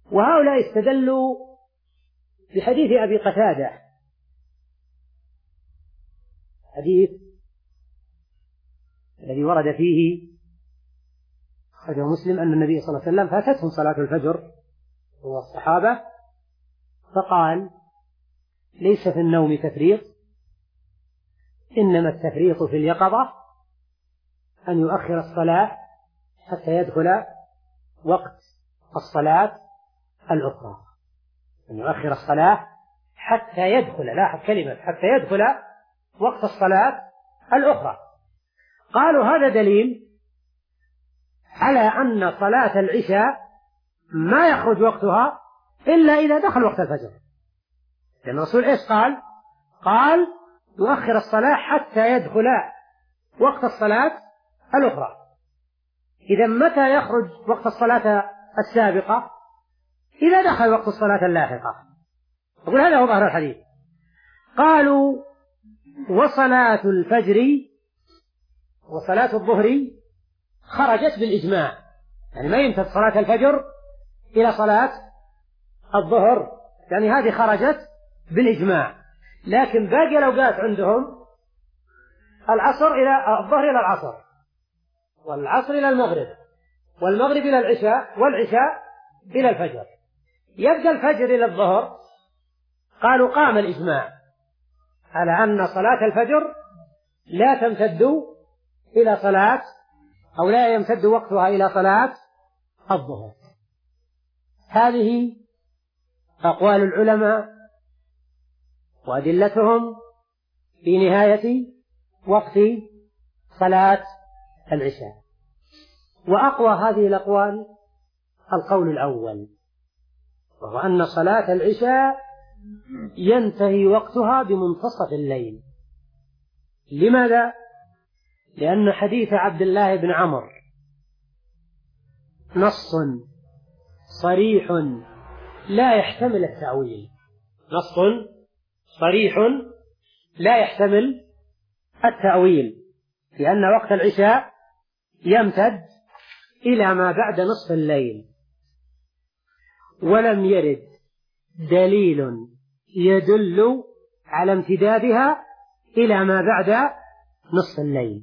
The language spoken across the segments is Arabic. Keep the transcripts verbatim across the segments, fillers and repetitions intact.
وهؤلاء استدلوا بحديث أبي قتادة، حديث الذي ورد فيه أخرجه مسلم أن النبي صلى الله عليه وسلم فاتتهم صلاة الفجر هو الصحابة فقال: ليس في النوم تفريط، إنما التفريط في اليقظة، أن يؤخر الصلاة حتى يدخل وقت الصلاة الأخرى، أن يؤخر الصلاة حتى يدخل، لاحظ كلمة حتى يدخل وقت الصلاة الأخرى. قالوا هذا دليل على أن صلاة العشاء ما يخرج وقتها إلا إذا دخل وقت الفجر، لأن الرسول إيش قال؟ قال: يؤخر الصلاة حتى يدخل وقت الصلاة الأخرى. إذا متى يخرج وقت الصلاة السابقة؟ إذا دخل وقت الصلاة اللاحقة. أقول هذا هو ظاهر الحديث. قالوا: وصلاة الفجر وصلاة الظهر خرجت بالإجماع، يعني ما ينتهي صلاة الفجر إلى صلاة الظهر، يعني هذه خرجت بالإجماع. لكن باقي الأوقات عندهم العصر إلى الظهر إلى العصر، والعصر إلى المغرب، والمغرب إلى العشاء، والعشاء إلى الفجر. يبقى الفجر إلى الظهر. قالوا قام الإجماع على أن صلاة الفجر لا تمتد إلى صلاة أو لا يمتد وقتها إلى صلاة الظهر. هذه أقوال العلماء وأدلتهم في نهاية وقت صلاة العشاء. وأقوى هذه الأقوال القول الأول، وهو أن صلاة العشاء ينتهي وقتها بمنتصف الليل. لماذا؟ لأن حديث عبد الله بن عمرو نص صريح لا يحتمل التأويل، نص صريح لا يحتمل التأويل، لأن وقت العشاء يمتد إلى ما بعد نصف الليل، ولم يرد دليل يدل على امتدادها إلى ما بعد نصف الليل،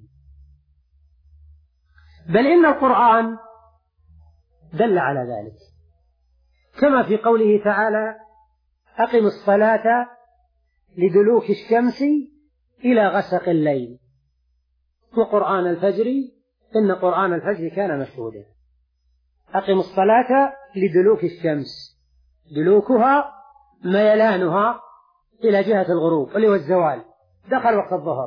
بل إن القرآن دل على ذلك، كما في قوله تعالى: أقم الصلاة لدلوك الشمس إلى غسق الليل وقرآن الفجر إن قرآن الفجر كان مشهودا. أقم الصلاة لدلوك الشمس، دلوكها ميلانها إلى جهة الغروب اللي هو الزوال، دخل وقت الظهر،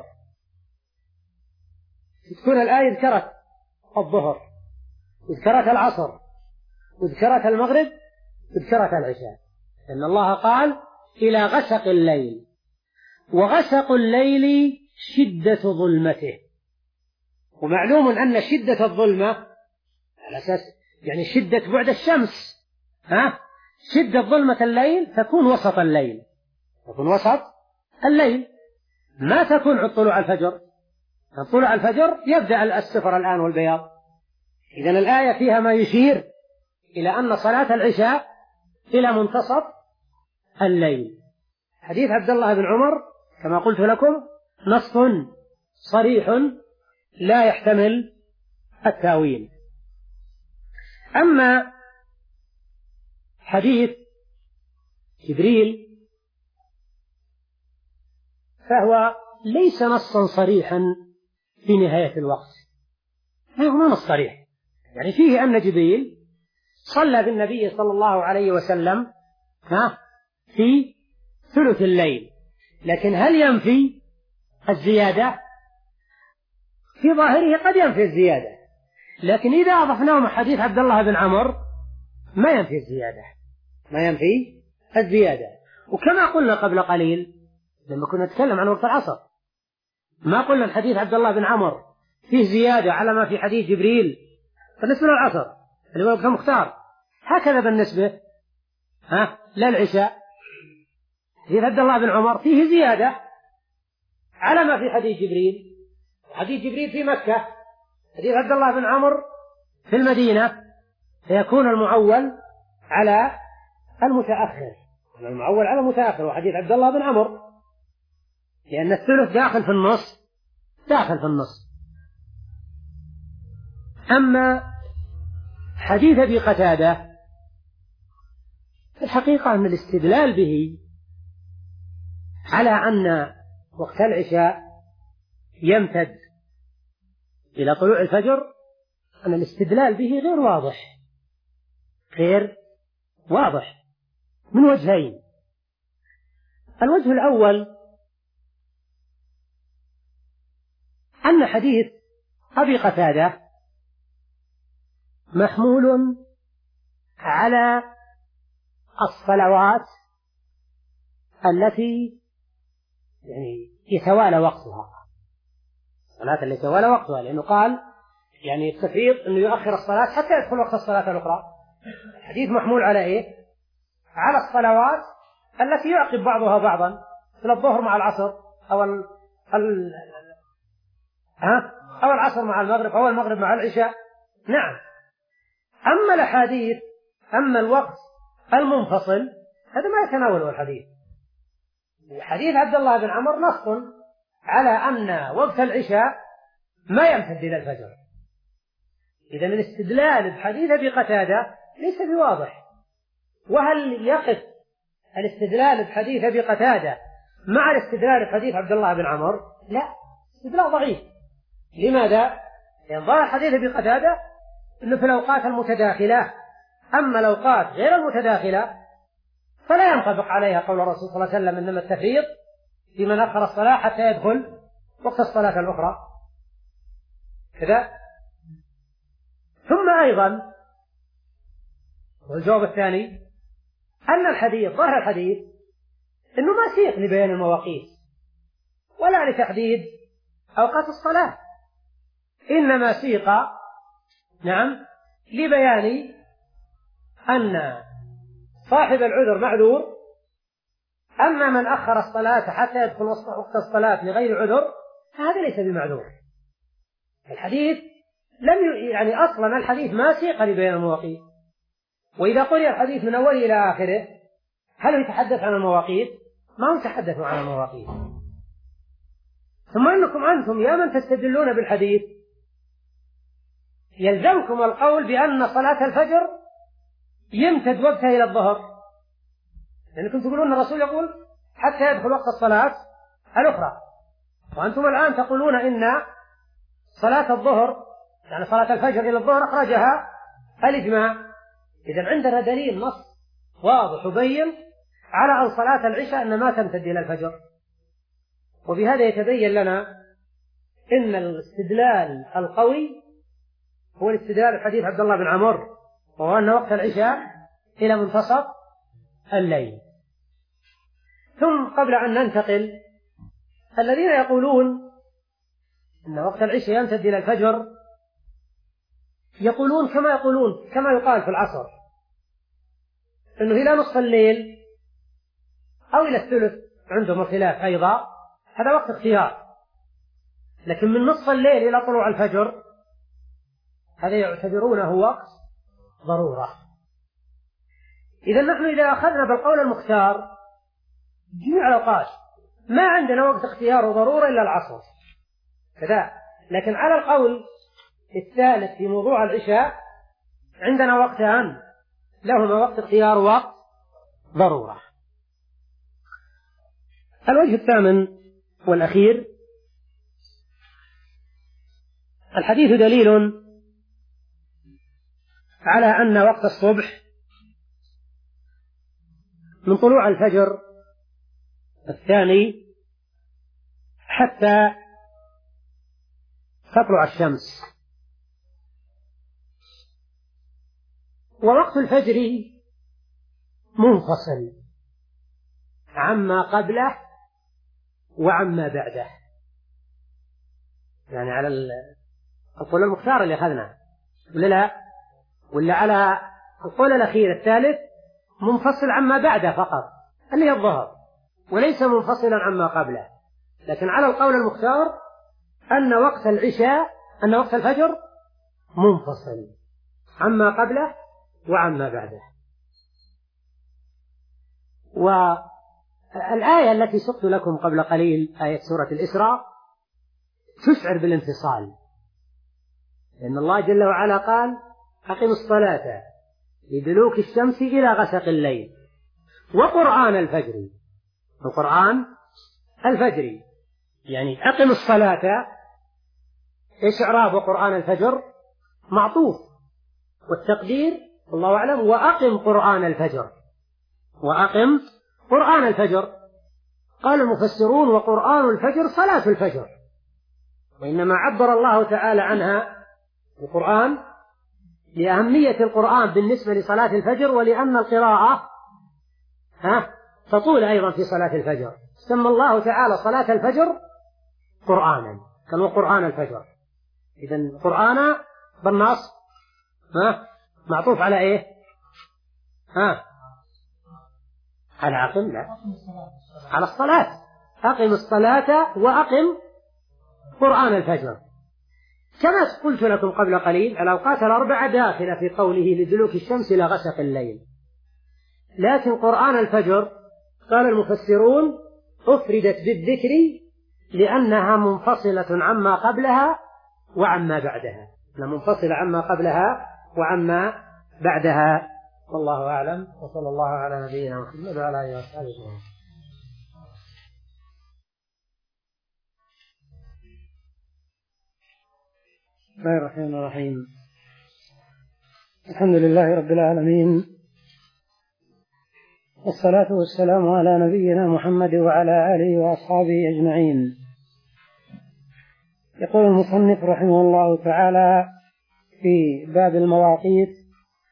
تكون الآية ذكرت الظهر وذكرت العصر وذكرت المغرب وذكرت العشاء، لأن الله قال: إلى غسق الليل، وغسق الليل شدة ظلمته. ومعلوم أن شدة الظلمة على أساس يعني شدة بعد الشمس، ها؟ شدة ظلمة الليل تكون وسط الليل، تكون وسط الليل، ما تكون عند طلوع الفجر. عند طلوع الفجر يبدأ الصفر الآن والبياض. إذن الآية فيها ما يشير إلى أن صلاة العشاء إلى منتصف الليل. حديث عبد الله بن عمر كما قلت لكم نص صريح لا يحتمل التأويل. أما حديث جبريل فهو ليس نصا صريحا في نهاية الوقت، هو ما نص صريح، يعني فيه أن جبريل صلى بالنبي صلى الله عليه وسلم ها في ثلث الليل، لكن هل ينفي الزيادة؟ في ظاهره قد ينفي الزيادة، لكن إذا أضفناه مع حديث عبد الله بن عمرو ما ينفي الزيادة، ما ينفي الزيادة. وكما قلنا قبل قليل لما كنا نتكلم عن وقت العصر، ما قلنا الحديث عبد الله بن عمرو فيه زيادة على ما في حديث جبريل بالنسبة للعصر اللي هو وقت المختار، هكذا بالنسبة ها للعشاء حديث عبد الله بن عمر فيه زيادة على ما في حديث جبريل. حديث جبريل في مكة، حديث عبد الله بن عمر في المدينة، فيكون المعول على المتأخر، المعول على المتأخر، وحديث عبد الله بن عمرو، لأن الثلث داخل في النص، داخل في النص. أما حديث أبي قتادة الحقيقة أن الاستدلال به على أن وقت العشاء يمتد إلى طلوع الفجر، أن الاستدلال به غير واضح، غير واضح من وجهين. الوجه الأول أن حديث أبي قتادة محمول على الصلوات التي يعني يتوالى وقتها، الصلاة التي يتوالى وقتها، لأنه قال يعني التفريط أنه يؤخر الصلاة حتى يدخل وقت الصلاة الأخرى. الحديث محمول على إيه؟ على الصلوات التي يعقب بعضها بعضا، مثل الظهر مع العصر، أو ال... ال... ها؟ أو العصر مع المغرب، أو المغرب مع العشاء. نعم. أما الأحاديث، أما الوقت المنفصل هذا ما يتناوله الحديث. حديث عبد الله بن عمرو نص على أن وقت العشاء ما يمتد إلى الفجر. إذن الاستدلال بحديث أبي قتادة ليس بواضح. وهل يقف الاستدلال بحديث أبي قتادة مع الاستدلال بحديث عبد الله بن عمرو؟ لا، استدلال ضعيف. لماذا؟ لأن ظاهر حديث أبي قتادة أنه في الأوقات المتداخلة، أما الأوقات غير المتداخلة فلا ينطبق عليها قول الرسول صلى الله عليه وسلم إنما التفريط في من أخر الصلاة حتى يدخل وقت الصلاة الأخرى كذا. ثم أيضا والجواب الثاني أن الحديث، ظاهر الحديث أنه ما سيق لبيان المواقيت ولا لتحديد أوقات الصلاة، إنما سيق نعم لبيان أن صاحب العذر معذور، أما من أخر الصلاة حتى يدخل وقت الصلاة لغير عذر فهذا ليس بمعذور. الحديث لم يعني أصلا الحديث ما سيق لبيان المواقيت، وإذا قرئ الحديث من أوله إلى آخره هل يتحدث عن المواقيت؟ ما هو يتحدث عن المواقيت. ثم أنكم أنتم يا من تستدلون بالحديث يلزمكم القول بأن صلاة الفجر يمتد وقتها إلى الظهر، لأنكم تقولون الرسول يقول حتى يدخل وقت الصلاة الأخرى، وأنتم الآن تقولون إن صلاة الظهر يعني صلاة الفجر إلى الظهر أخرجها الإجماع. إذن عندنا دليل نص واضح وبين على أن صلاة العشاء أن ما تمتد إلى الفجر. وبهذا يتبين لنا إن الاستدلال القوي هو الاستدلال الحديث عبد الله بن عمرو، وهو أن وقت العشاء إلى منتصف الليل. ثم قبل أن ننتقل، الذين يقولون أن وقت العشاء يمتد إلى الفجر يقولون كما يقولون كما يقال في العصر أنه إلى نصف الليل أو إلى الثلث، عندهم الخلاف أيضا، هذا وقت اختيار، لكن من نصف الليل إلى طلوع الفجر هذا يعتبرونه وقت ضرورة. إذا نحن إذا أخذنا بالقول المختار جميع الأوقات ما عندنا وقت اختيار وضرورة إلا العصر كذا، لكن على القول الثالث في موضوع العشاء عندنا وقتان لهما وقت اختيار ووقت ضرورة. الوجه الثامن والأخير، الحديث دليل على أن وقت الصبح من طلوع الفجر الثاني حتى تطلع الشمس، ووقت الفجر منفصل عما قبله وعما بعده، يعني على القول المختار اللي أخذنا ولا لا، ولا على القول الأخير الثالث منفصل عما بعده فقط اللي هي الظهر، وليس منفصلا عما قبله. لكن على القول المختار أن وقت العشاء أن وقت الفجر منفصل عما قبله وعما بعده. والآية التي سقت لكم قبل قليل، آية سورة الإسراء، تشعر بالانفصال، لأن الله جل وعلا قال: أقم الصلاة لدلوك الشمس إلى غسق الليل وقرآن الفجر. القرآن الفجر يعني أقم الصلاة، إيش إعراب قرآن الفجر؟ معطوف، والتقدير الله أعلم وأقم قرآن الفجر، وأقم قرآن الفجر. قال المفسرون: وقرآن الفجر صلاة الفجر، وإنما عبر الله تعالى عنها القرآن لأهمية القرآن بالنسبة لصلاة الفجر، ولأن القراءة ها تطول أيضا في صلاة الفجر، سمى الله تعالى صلاة الفجر قرآنا، كان قرآن الفجر. إذن قرآن بالنص ها معطوف على إيه؟ ها على أقم، لا، على الصلاة. أقم الصلاة وأقم قرآن الفجر. كما قلت لكم قبل قليل، الأوقات الأربعة داخلة في قوله لدلوك الشمس إلى غسق الليل، لكن قرآن الفجر قال المفسرون أفردت بالذكر لأنها منفصلة عما قبلها وعما بعدها، منفصلة عما قبلها وعما بعدها. والله أعلم، وصلى الله على نبينا محمد وعلى آله وصحبه أجمعين. بسم الله الرحمن الرحيم. الحمد لله رب العالمين، والصلاة والسلام على نبينا محمد وعلى آله وأصحابه أجمعين. يقول المصنف رحمه الله تعالى في باب المواقيت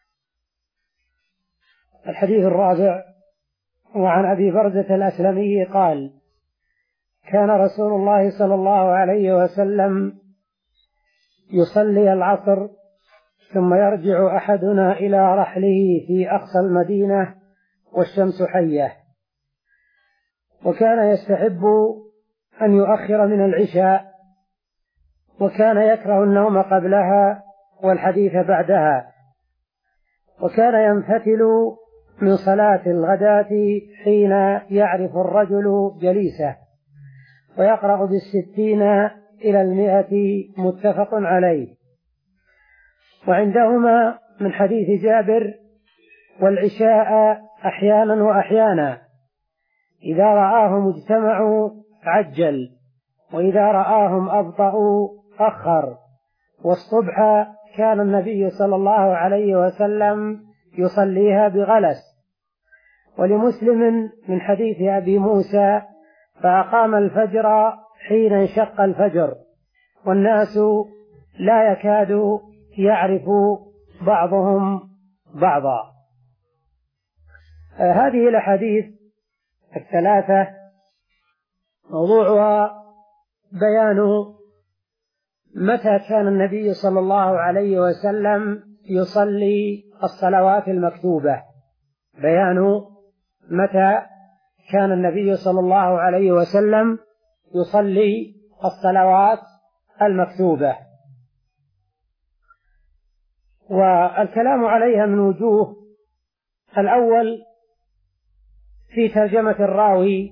الحديث الرابع: وعن أبي برزة الأسلمي قال: كان رسول الله صلى الله عليه وسلم يصلي العصر ثم يرجع أحدنا إلى رحله في أقصى المدينة والشمس حية، وكان يستحب أن يؤخر من العشاء، وكان يكره النوم قبلها والحديث بعدها، وكان ينفتل من صلاة الغداة حين يعرف الرجل جليسه، ويقرأ بالستين إلى المئة متفق عليه. وعندهما من حديث جابر: والعشاء أحيانا وأحيانا، إذا رآهم اجتمعوا عجل، وإذا رآهم أبطأوا أخر، والصبح كان النبي صلى الله عليه وسلم يصليها بغلس. ولمسلم من حديث أبي موسى: فأقام الفجر حين انشق الفجر، والناس لا يكاد يعرف بعضهم بعضا. آه هذه الأحاديث الثلاثة موضوعها بيان متى كان النبي صلى الله عليه وسلم يصلي الصلوات المكتوبة، بيان متى كان النبي صلى الله عليه وسلم يصلي الصلوات المكتوبة، والكلام عليها من وجوه. الأول في ترجمة الراوي،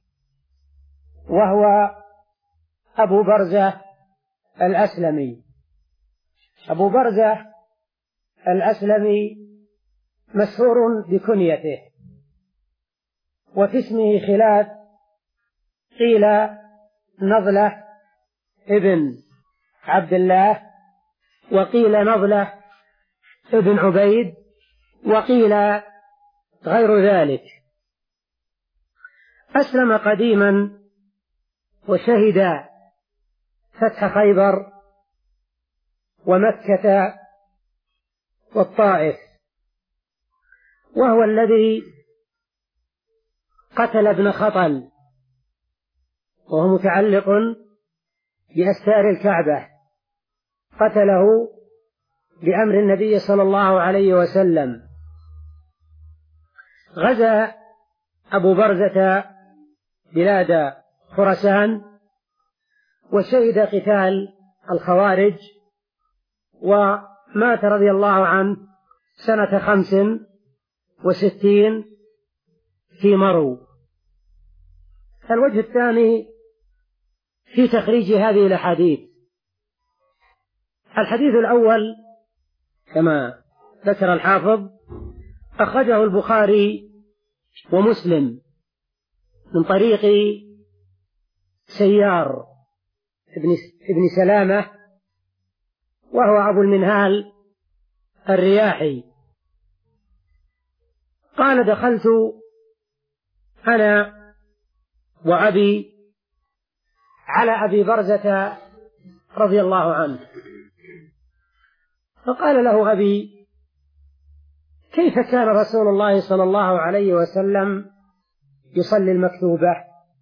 وهو أبو برزة الأسلمي. أبو برزة الأسلمي مشهور بكنيته، وفي اسمه خلاف، قيل نضلة ابن عبد الله، وقيل نضلة ابن عبيد، وقيل غير ذلك. أسلم قديما وشهد فتح خيبر ومكة والطائف، وهو الذي قتل ابن خطل، وهو متعلق بأستار الكعبة، قتله بأمر النبي صلى الله عليه وسلم. غزا أبو برزة بلاد خراسان، وشهد قتال الخوارج، ومات رضي الله عنه سنة خمس وستين في مرو. الوجه الثاني في تخريج هذه الأحاديث. الحديث الأول كما ذكر الحافظ أخرجه البخاري ومسلم من طريق سيار ابن سلامة وهو أبو المنهال الرياحي قال: دخلت أنا وأبي على أبي برزة رضي الله عنه، فقال له أبي: كيف كان رسول الله صلى الله عليه وسلم يصلي المكتوبة؟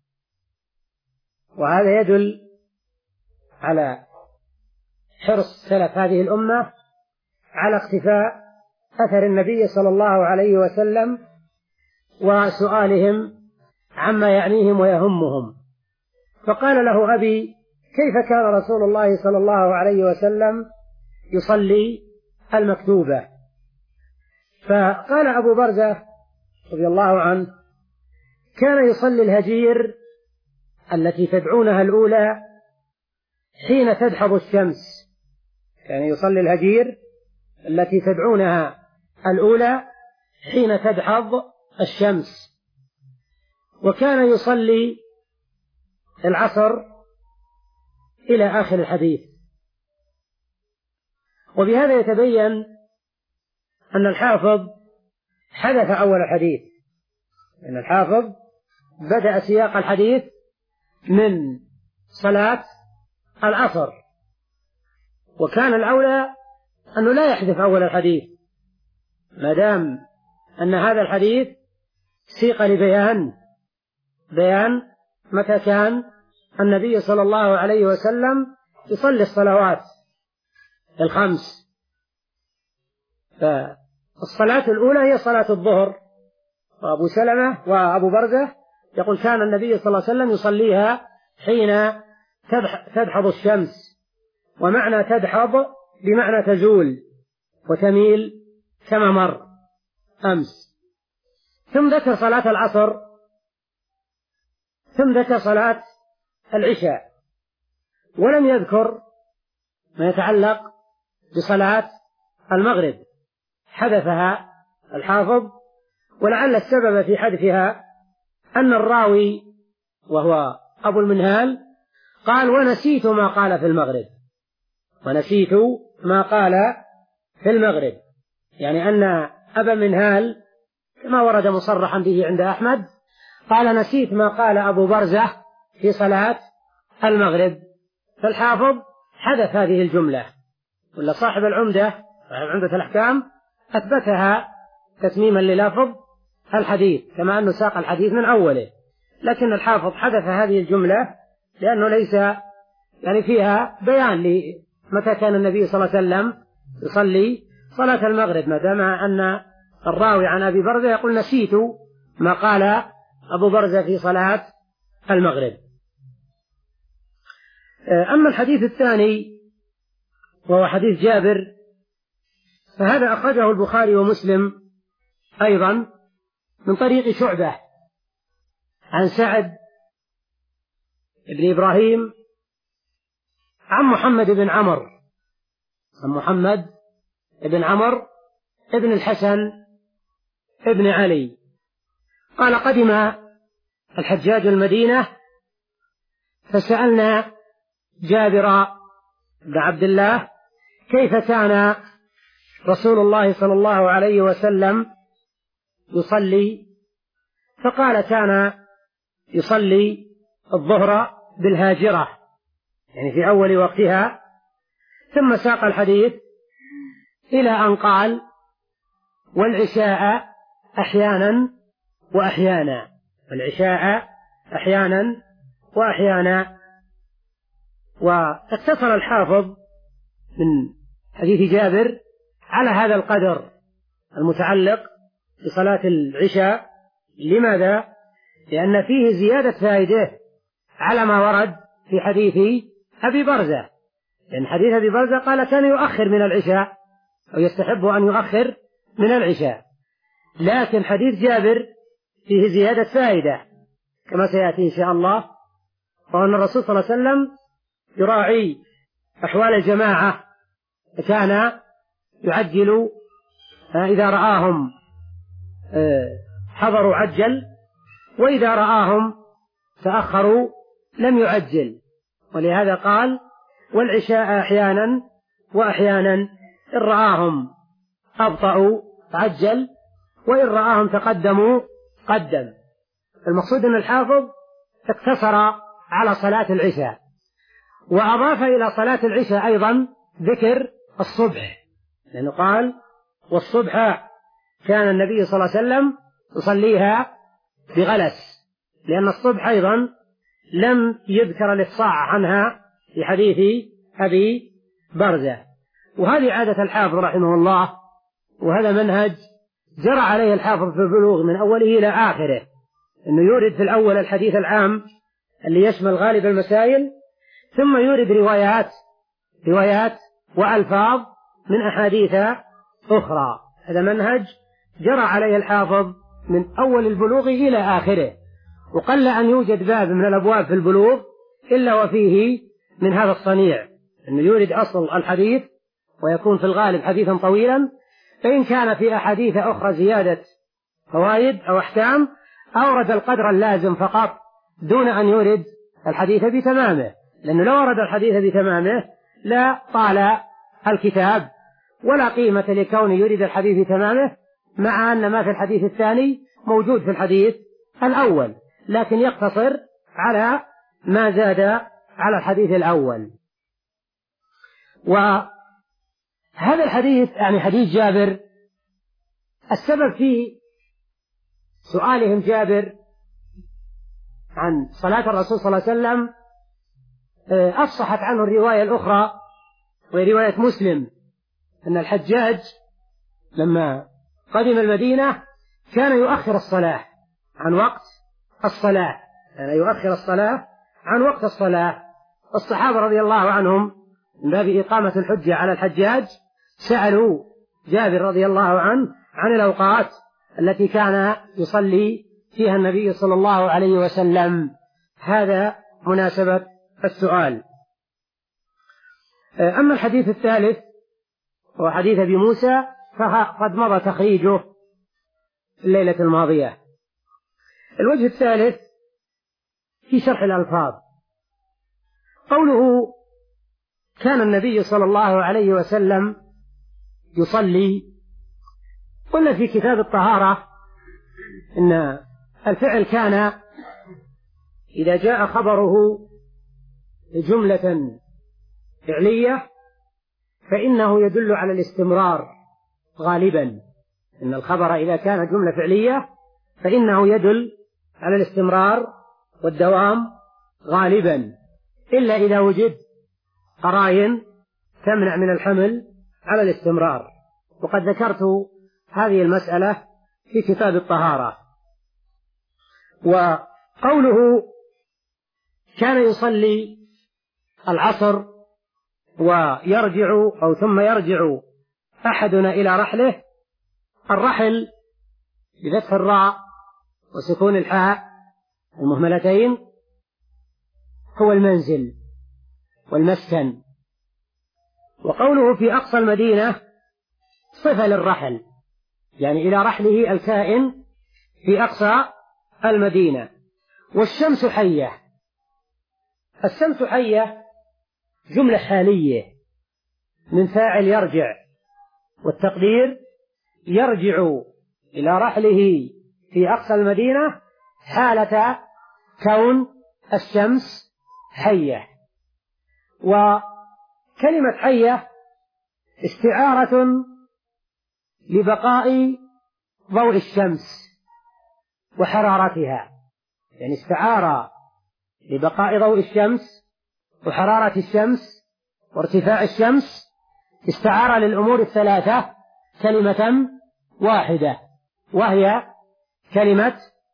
وهذا يدل على حرص سلف هذه الأمة على اقتفاء أثر النبي صلى الله عليه وسلم وسؤالهم عما يعنيهم ويهمهم. فقال له أبي: كيف كان رسول الله صلى الله عليه وسلم يصلي المكتوبة؟ فقال أبو برزة رضي الله عنه: كان يصلي الهجير التي تدعونها الأولى حين تدحض الشمس، كان يصلي الهجير التي تدعونها الأولى حين تدحض الشمس، وكان يصلي العصر إلى آخر الحديث. وبهذا يتبين أن الحافظ حدث أول الحديث، أن الحافظ بدأ سياق الحديث من صلاة العصر، وكان الأولى أنه لا يحذف أول الحديث ما دام أن هذا الحديث سيق لبيان بيان متى كان النبي صلى الله عليه وسلم يصلي الصلوات الخمس. فالصلاة الأولى هي صلاة الظهر، وأبو سلمة وأبو برزة يقول كان النبي صلى الله عليه وسلم يصليها حين تدحض الشمس، ومعنى تدحض بمعنى تزول وتميل كما مر أمس. ثم ذكر صلاة العصر، ثم ذكر صلاة العشاء، ولم يذكر ما يتعلق بصلاة المغرب، حذفها الحافظ، ولعل السبب في حذفها أن الراوي وهو أبو المنهال قال: ونسيت ما قال في المغرب، ونسيت ما قال في المغرب، يعني أن أبا المنهال كما ورد مصرحا به عند أحمد قال: نسيت ما قال أبو برزة في صلاة المغرب. فالحافظ حذف هذه الجملة، ولا صاحب العمدة صاحب عمدة الأحكام أثبتها تتميما للفظ الحديث كما أنه ساق الحديث من أوله، لكن الحافظ حذف هذه الجملة لأنه ليس يعني فيها بيان لمتى كان النبي صلى الله عليه وسلم يصلي صلاة المغرب، ما دام أن الراوي عن أبي برزة يقول: نسيت ما قال أبو برزة في صلاة المغرب. أما الحديث الثاني وهو حديث جابر فهذا أخرجه البخاري ومسلم أيضا من طريق شعبة عن سعد بن إبراهيم عن محمد بن عمرو عن محمد بن عمرو ابن الحسن ابن علي قال: قدم الحجاج المدينة فسألنا جابر بن عبد الله كيف كان رسول الله صلى الله عليه وسلم يصلي، فقال: كان يصلي الظهر بالهاجرة، يعني في أول وقتها، ثم ساق الحديث إلى أن قال: والعشاء أحيانا وأحيانا، والعشاء أحيانا وأحيانا. واقتصر الحافظ من حديث جابر على هذا القدر المتعلق بصلاة العشاء. لماذا؟ لأن فيه زيادة فائدة على ما ورد في حديث أبي برزة، لأن حديث أبي برزة قال كان يؤخر من العشاء أو يستحب أن يؤخر من العشاء، لكن حديث جابر فيه زيادة فائدة كما سيأتي إن شاء الله، وأن الرسول صلى الله عليه وسلم يراعي أحوال الجماعة، فكان يعجل إذا رآهم حضروا عجل، وإذا رآهم تأخروا لم يعجل. ولهذا قال والعشاء أحيانا وأحيانا، إن رآهم أبطأوا عجل، وإن رآهم تقدموا قدم. المقصود أن الحافظ اقتصر على صلاة العشاء، وأضاف إلى صلاة العشاء أيضا ذكر الصبح، لأنه قال والصبح كان النبي صلى الله عليه وسلم يصليها بغلس، لأن الصبح أيضا لم يذكر الإفصاح عنها في حديث أبي برزة. وهذه عادة الحافظ رحمه الله، وهذا منهج جرى عليه الحافظ في البلوغ من أوله إلى آخره، أنه يورد في الأول الحديث العام اللي يشمل غالب المسائل، ثم يورد روايات روايات وألفاظ من أحاديث أخرى. هذا منهج جرى عليه الحافظ من أول البلوغ إلى آخره، وقل أن يوجد باب من الأبواب في البلوغ إلا وفيه من هذا الصنيع، أنه يورد أصل الحديث ويكون في الغالب حديثا طويلا، فإن كان في أحاديث أخرى زيادة فوائد أو أحكام أورد القدر اللازم فقط دون أن يورد الحديث بتمامه، لأنه لو ورد الحديث بتمامه لا طال الكتاب ولا قيمة لكونه يريد الحديث بتمامه، مع أن ما في الحديث الثاني موجود في الحديث الأول، لكن يقتصر على ما زاد على الحديث الأول. وهذا الحديث يعني حديث جابر، السبب في سؤالهم جابر عن صلاة الرسول صلى الله عليه وسلم أفصحت عنه الرواية الأخرى وهي رواية مسلم، أن الحجاج لما قدم المدينة كان يؤخر الصلاة عن وقت الصلاة، يعني يؤخر الصلاة عن وقت الصلاة. الصحابة رضي الله عنهم من باب إقامة الحجة على الحجاج سألوا جابر رضي الله عنه عن الأوقات التي كان يصلي فيها النبي صلى الله عليه وسلم. هذا مناسبة السؤال. أما الحديث الثالث هو حديث أبي موسى فقد مضى تخريجه الليلة الماضية. الوجه الثالث في شرح الألفاظ، قوله كان النبي صلى الله عليه وسلم يصلي، قلنا في كتاب الطهارة إن الفعل كان إذا جاء خبره جملة فعلية فإنه يدل على الاستمرار غالبا، إن الخبر إذا كان جملة فعلية فإنه يدل على الاستمرار والدوام غالبا، إلا إذا وجد قرائن تمنع من الحمل على الاستمرار، وقد ذكرت هذه المسألة في كتاب الطهارة. وقوله كان يصلي العصر ويرجع أو ثم يرجع أحدنا إلى رحله، الرحل بفتح الراء وسكون الحاء المهملتين هو المنزل والمسكن. وقوله في أقصى المدينة صفة للرحل، يعني إلى رحله الكائن في أقصى المدينة. والشمس حية، الشمس حية جملة حالية من فاعل يرجع، والتقدير يرجع إلى رحله في أقصى المدينة حالة كون الشمس حية. وكلمة حية استعارة لبقاء ضوء الشمس وحرارتها، يعني استعارة لبقاء ضوء الشمس وحرارة الشمس وارتفاع الشمس، استعارة للأمور الثلاثة كلمة واحدة وهي كلمة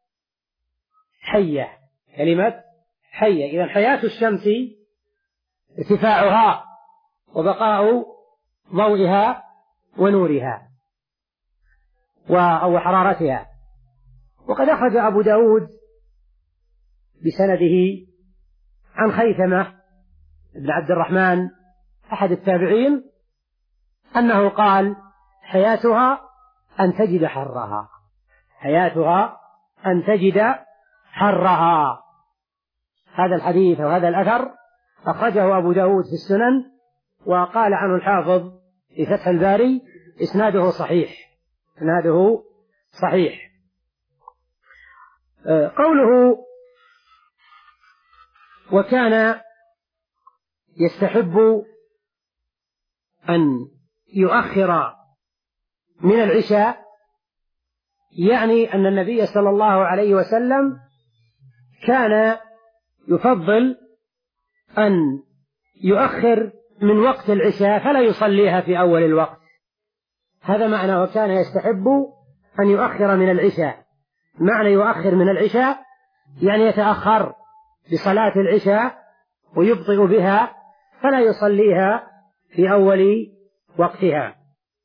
حية، كلمة حية. إذن حياة الشمس ارتفاعها وبقاء ضوئها ونورها أو حرارتها، وقد أخرج أبو داود بسنده عن خيثمة بن عبد الرحمن أحد التابعين أنه قال: حياتها أن تجد حرها، حياتها أن تجد حرها. هذا الحديث وهذا الأثر أخرجه أبو داود في السنن، وقال عنه الحافظ في فتح الباري: إسناده صحيح، إسناده صحيح. قوله وكان يستحب أن يؤخر من العشاء، يعني أن النبي صلى الله عليه وسلم كان يفضل أن يؤخر من وقت العشاء فلا يصليها في أول الوقت. هذا معنى وكان يستحب أن يؤخر من العشاء. معنى يؤخر من العشاء يعني يتأخر بصلاة العشاء ويبطئ بها فلا يصليها في أول وقتها.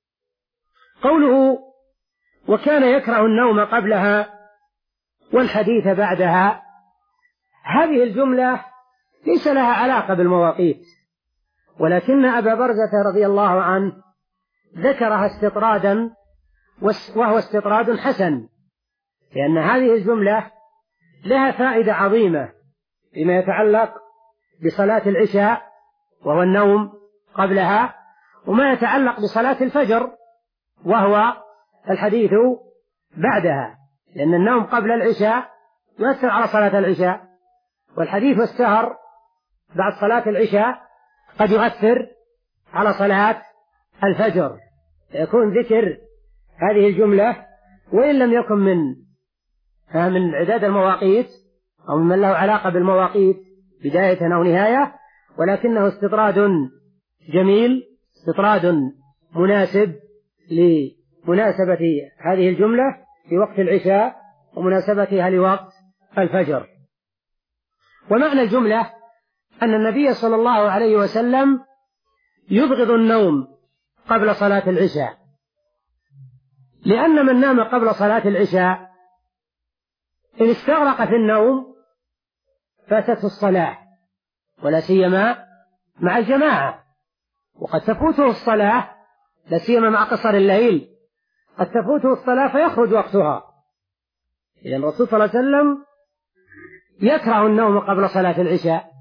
قوله وكان يكره النوم قبلها والحديث بعدها، هذه الجملة ليس لها علاقة بالمواقيت، ولكن أبا برزة رضي الله عنه ذكرها استطرادا، وهو استطراد حسن، لأن هذه الجملة لها فائدة عظيمة فيما يتعلق بصلاة العشاء وهو النوم قبلها، وما يتعلق بصلاة الفجر وهو الحديث بعدها، لأن النوم قبل العشاء يؤثر على صلاة العشاء، والحديث والسهر بعد صلاة العشاء قد يؤثر على صلاة الفجر. يكون ذكر هذه الجملة وإن لم يكن من من عداد المواقيت أو من له علاقة بالمواقيت بداية أو نهاية، ولكنه استطراد جميل، استطراد مناسب لمناسبة هذه الجملة في وقت العشاء ومناسبتها لوقت الفجر. ومعنى الجملة أن النبي صلى الله عليه وسلم يبغض النوم قبل صلاة العشاء، لأن من نام قبل صلاة العشاء إن استغرق في النوم فاتته الصلاة، ولا سيما مع الجماعة، وقد تفوته الصلاة لا سيما مع قصر الليل، قد تفوته الصلاة فيخرج وقتها. إذن الرسول صلى الله عليه وسلم يكره النوم قبل صلاة العشاء،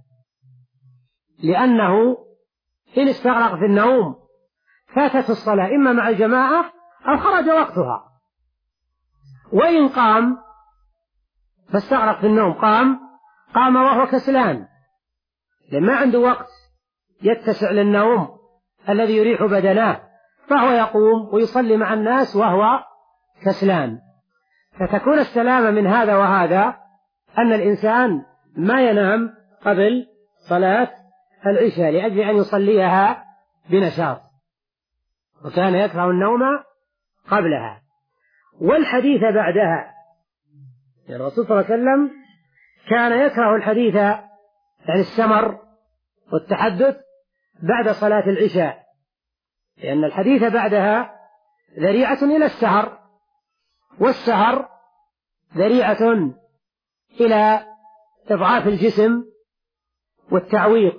لأنه إن استغرق في النوم فاتته الصلاة إما مع الجماعة أو خرج وقتها. وإن قام فاستغرق في النوم، قام قام وهو كسلان، لما عنده وقت يتسع للنوم الذي يريح بدناه، فهو يقوم ويصلي مع الناس وهو كسلان. فتكون السلامة من هذا وهذا أن الإنسان ما ينام قبل صلاة العشاء لأجل أن يصليها بنشاط، وكان يكره النوم قبلها والحديث بعدها. الرسول صلى الله عليه وسلم كان يكره الحديث عن السمر والتحدث بعد صلاة العشاء، لأن الحديث بعدها ذريعة إلى السهر، والسهر ذريعة إلى إضعاف الجسم والتعويق،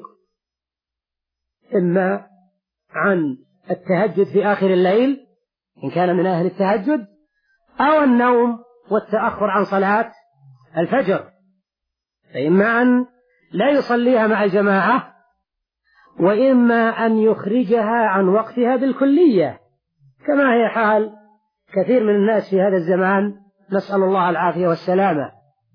إما عن التهجد في آخر الليل إن كان من أهل التهجد، أو النوم والتأخر عن صلاة الفجر، فإما أن لا يصليها مع الجماعة، وإما أن يخرجها عن وقتها بالكلية، كما هي حال كثير من الناس في هذا الزمان، نسأل الله العافية والسلامة.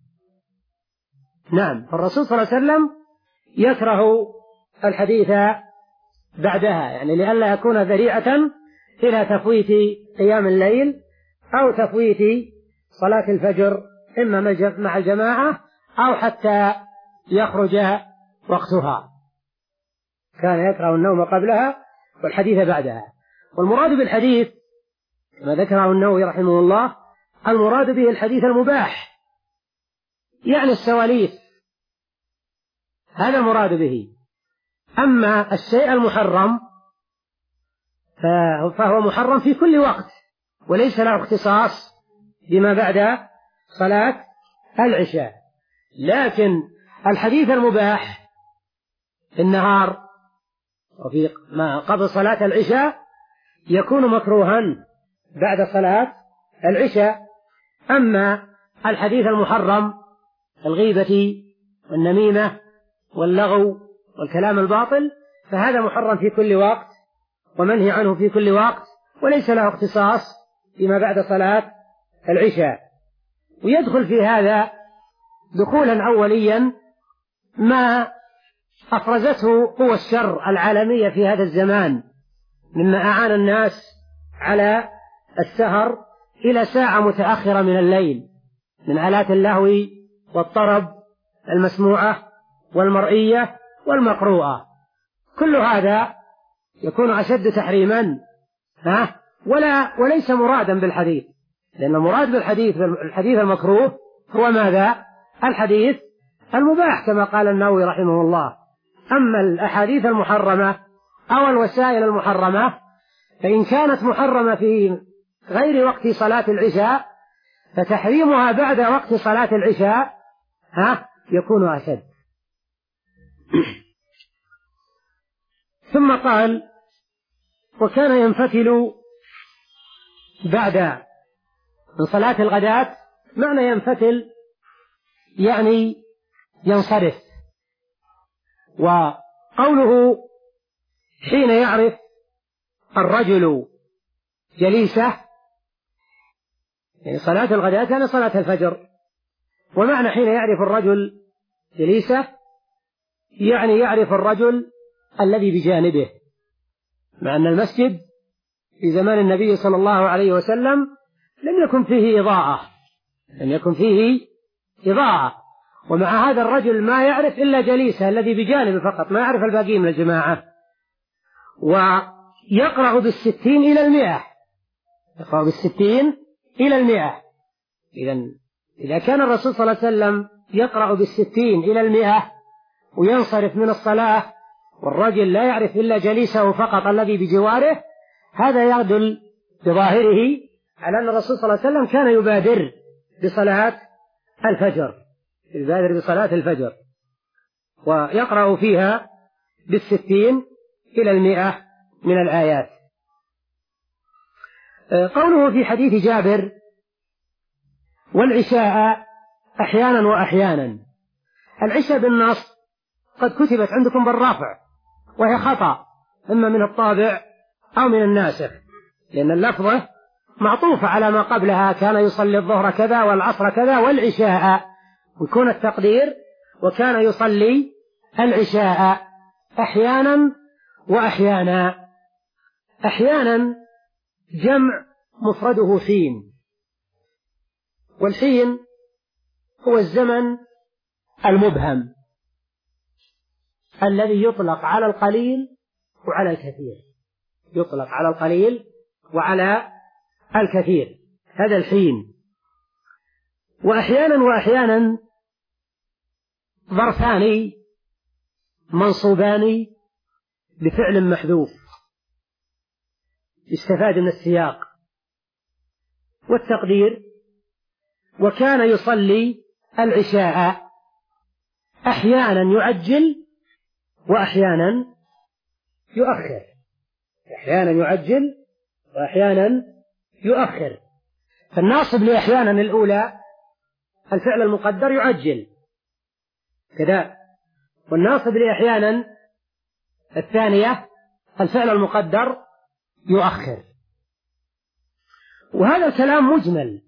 نعم، فالرسول صلى الله عليه وسلم يكره الحديث بعدها، يعني لئلا يكون ذريعة إلى تفويت قيام الليل أو تفويت صلاة الفجر إما مع الجماعة أو حتى يخرج وقتها. كان يكره النوم قبلها والحديث بعدها. والمراد بالحديث كما ذكره النووي رحمه الله المراد به الحديث المباح، يعني السواليف، هذا المراد به. أما الشيء المحرم فهو محرم في كل وقت، وليس له اختصاص بما بعد صلاة العشاء. لكن الحديث المباح في النهار وفي ما قبل صلاة العشاء يكون مكروها بعد صلاة العشاء. أما الحديث المحرم الغيبة والنميمة واللغو والكلام الباطل فهذا محرم في كل وقت ومنهي عنه في كل وقت، وليس له اختصاص فيما بعد صلاة العشاء. ويدخل في هذا دخولا أوليا ما أفرزته قوى الشر العالمية في هذا الزمان مما أعان الناس على السهر إلى ساعة متأخرة من الليل من آلات اللهو والطرب المسموعة والمرئية والمقروءة. كل هذا يكون أشد تحريما ها ولا وليس مرادا بالحديث، لأن المراد بالحديث الحديث المكروه هو ماذا؟ الحديث المباح كما قال النووي رحمه الله. أما الأحاديث المحرمة أو الوسائل المحرمة فإن كانت محرمة في غير وقت صلاة العشاء فتحريمها بعد وقت صلاة العشاء ها يكون أشد. ثم قال وكان ينفتل بعد من صلاة الغداة. معنى ينفتل يعني ينصرف، وقوله حين يعرف الرجل جليسة يعني صلاة الغداة كان صلاة الفجر. ومعنى حين يعرف الرجل جليسة يعني يعرف الرجل الذي بجانبه، مع أن المسجد في زمان النبي صلى الله عليه وسلم لم يكن فيه إضاءة لم يكن فيه إضاءة ومع هذا الرجل ما يعرف إلا جليسه الذي بجانبه فقط، ما يعرف الباقين من الجماعة. ويقرأ بالستين إلى المئة يقرأ بالستين إلى المئة. إذن إذا كان الرسول صلى الله عليه وسلم يقرأ بالستين إلى المئة وينصرف من الصلاة والرجل لا يعرف إلا جليسه فقط الذي بجواره، هذا يدل بظاهره على أن الرسول صلى الله عليه وسلم كان يبادر بصلاة الفجر يبادر بصلاة الفجر ويقرأ فيها بالستين إلى المئة من الآيات. قوله في حديث جابر والعشاء أحيانا وأحيانا، العشاء بالنص قد كتبت عندكم بالرفع وهي خطأ إما من الطابع أو من الناسخ، لأن اللفظة معطوفة على ما قبلها كان يصلي الظهر كذا والعصر كذا والعشاء، ويكون التقدير وكان يصلي العشاء أحيانا وأحيانا. أحيانا جمع مفرده حين، والحين هو الزمن المبهم الذي يطلق على القليل وعلى الكثير يطلق على القليل وعلى الكثير هذا الحين. وأحيانا وأحيانا ظرفان منصوبان بفعل محذوف يستفاد من السياق، والتقدير وكان يصلي العشاء أحيانا يعجل وأحيانا يؤخر أحيانا يعجل وأحيانا يؤخر. فالناصب لأحيانا الأولى الفعل المقدر يعجل كذا، والناصب لأحيانا الثانية الفعل المقدر يؤخر. وهذا الكلام مجمل،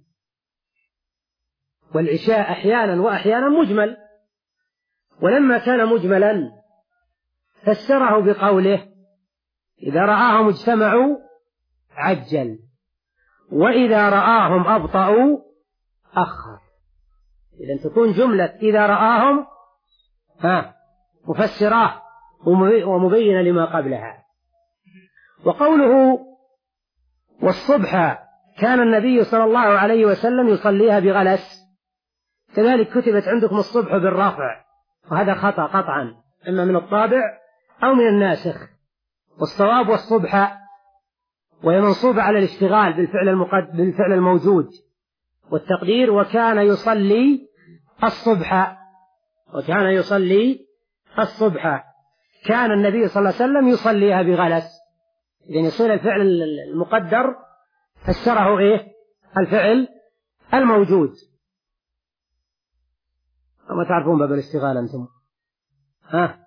والعشاء أحيانا وأحيانا مجمل، ولما كان مجملا فسره بقوله إذا رآهم اجتمعوا عجل وإذا رآهم أبطأوا أخر. إذن تكون جملة إذا رآهم ها مفسرة ومبينة لما قبلها. وقوله والصبح كان النبي صلى الله عليه وسلم يصليها بغلس، كذلك كتبت عندكم الصبح بالرافع، وهذا خطأ قطعا إما من الطابع أو من الناسخ. والصواب والصبح وهي منصوبة على الاشتغال بالفعل المقد بالفعل الموجود، والتقدير وكان يصلي الصبح وكان يصلي الصبح كان النبي صلى الله عليه وسلم يصليها بغلس. إذن يصير الفعل المقدر فسره إيه؟ الفعل الموجود. أما تعرفون باب الاشتغال أنتم؟ ها؟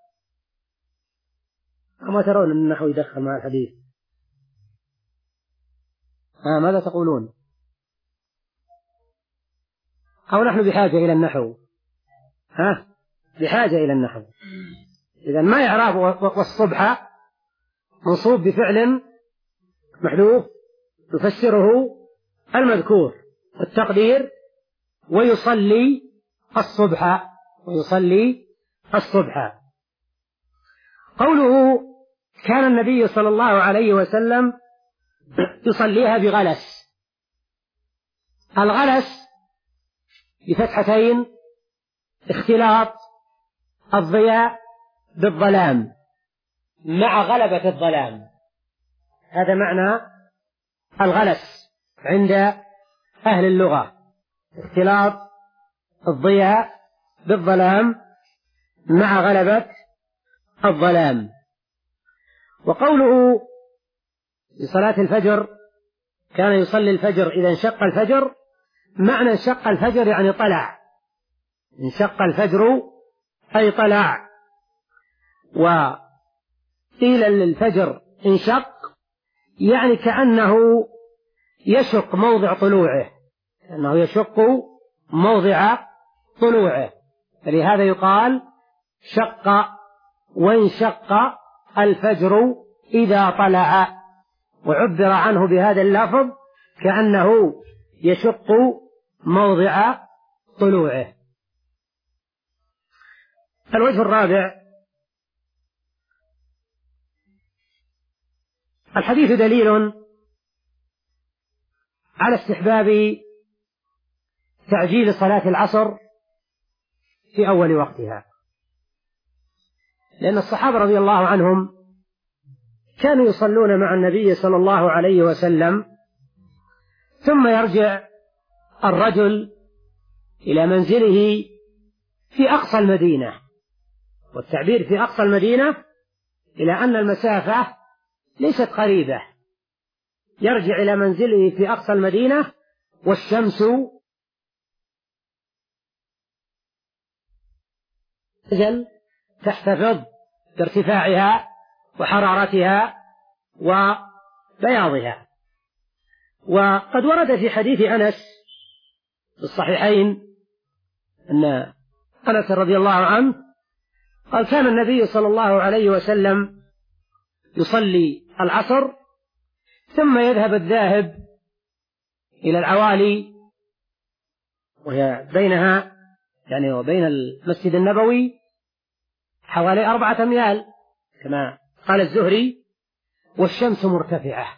أما ترون أن النحو يدخل مع الحديث؟ ها ماذا تقولون؟ أو نحن بحاجة إلى النحو؟ ها؟ بحاجة إلى النحو. إذن ما يعرف والصبح منصوب بفعل محذوف يفسره المذكور، والتقدير ويصلي الصبح ويصلي الصبح. قوله كان النبي صلى الله عليه وسلم يصليها بغلس. الغلس بفتحتين اختلاط الضياء بالظلام مع غلبة الظلام، هذا معنى الغلس عند أهل اللغة، اختلاط الضياء بالظلام مع غلبة الظلام. وقوله لصلاة الفجر كان يصلي الفجر إذا انشق الفجر، معنى انشق الفجر يعني طلع، انشق الفجر أي طلع. وقيل للفجر انشق يعني كأنه يشق موضع طلوعه، كأنه يشق موضع طلوعه، فلهذا يقال شق وانشق الفجر إذا طلع، وعبر عنه بهذا اللفظ كأنه يشق موضع طلوعه. الوجه الرابع: الحديث دليل على استحباب تعجيل صلاة العصر في أول وقتها، لأن الصحابة رضي الله عنهم كانوا يصلون مع النبي صلى الله عليه وسلم ثم يرجع الرجل إلى منزله في أقصى المدينة، والتعبير في أقصى المدينة إلى أن المسافة ليست قريبة، يرجع إلى منزله في أقصى المدينة والشمس تزل تحتفظ بارتفاعها وحرارتها وبياضها. وقد ورد في حديث أنس في الصحيحين أن أنس رضي الله عنه قال كان النبي صلى الله عليه وسلم يصلي العصر ثم يذهب الذاهب إلى العوالي وهي بينها يعني وبين المسجد النبوي حوالي أربعة أميال كما قال الزهري، والشمس مرتفعة.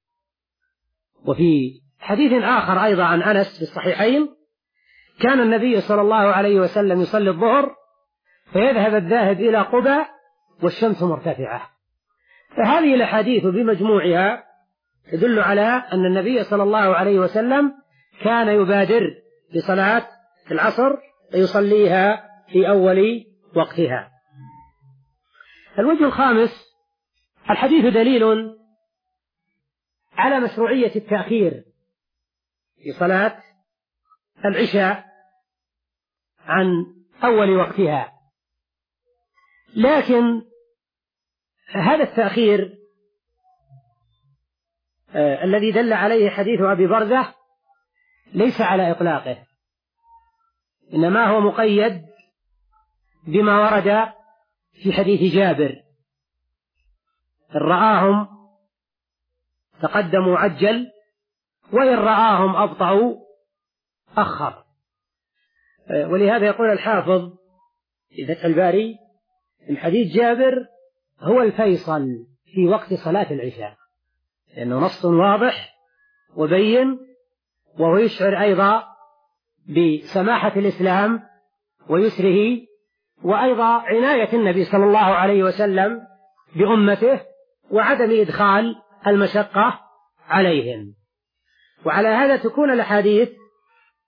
وفي حديث آخر أيضا عن أنس في الصحيحين كان النبي صلى الله عليه وسلم يصلي الظهر فيذهب الذاهب إلى قباء والشمس مرتفعة. فهذه الأحاديث بمجموعها تدل على أن النبي صلى الله عليه وسلم كان يبادر بصلاة العصر ويصليها في أول وقتها. الوجه الخامس: الحديث دليل على مشروعية التأخير في صلاة العشاء عن أول وقتها، لكن هذا التأخير آه الذي دل عليه حديث أبي برزة ليس على إطلاقه، إنما هو مقيد بما ورد في حديث جابر: إن رآهم تقدموا عجل وإن رآهم أبطأوا أخر. ولهذا يقول الحافظ في فتح الباري إن حديث جابر هو الفيصل في وقت صلاة العشاء، لأنه نص واضح وبين، وهو يشعر أيضا بسماحة الإسلام ويسره، وأيضا عناية النبي صلى الله عليه وسلم بأمته وعدم إدخال المشقة عليهم. وعلى هذا تكون الأحاديث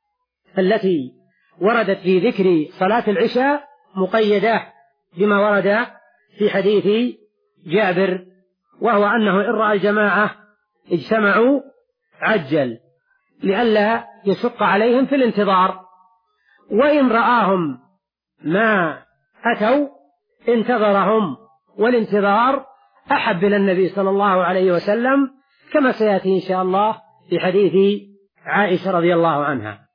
التي وردت في ذكر صلاة العشاء مقيدة بما ورد في حديث جابر، وهو أنه إن رأى الجماعة اجتمعوا عجل لئلا يشق عليهم في الانتظار، وإن رآهم ما أتوا انتظرهم، والانتظار أحب إلى النبي صلى الله عليه وسلم كما سيأتي إن شاء الله في حديث عائشة رضي الله عنها.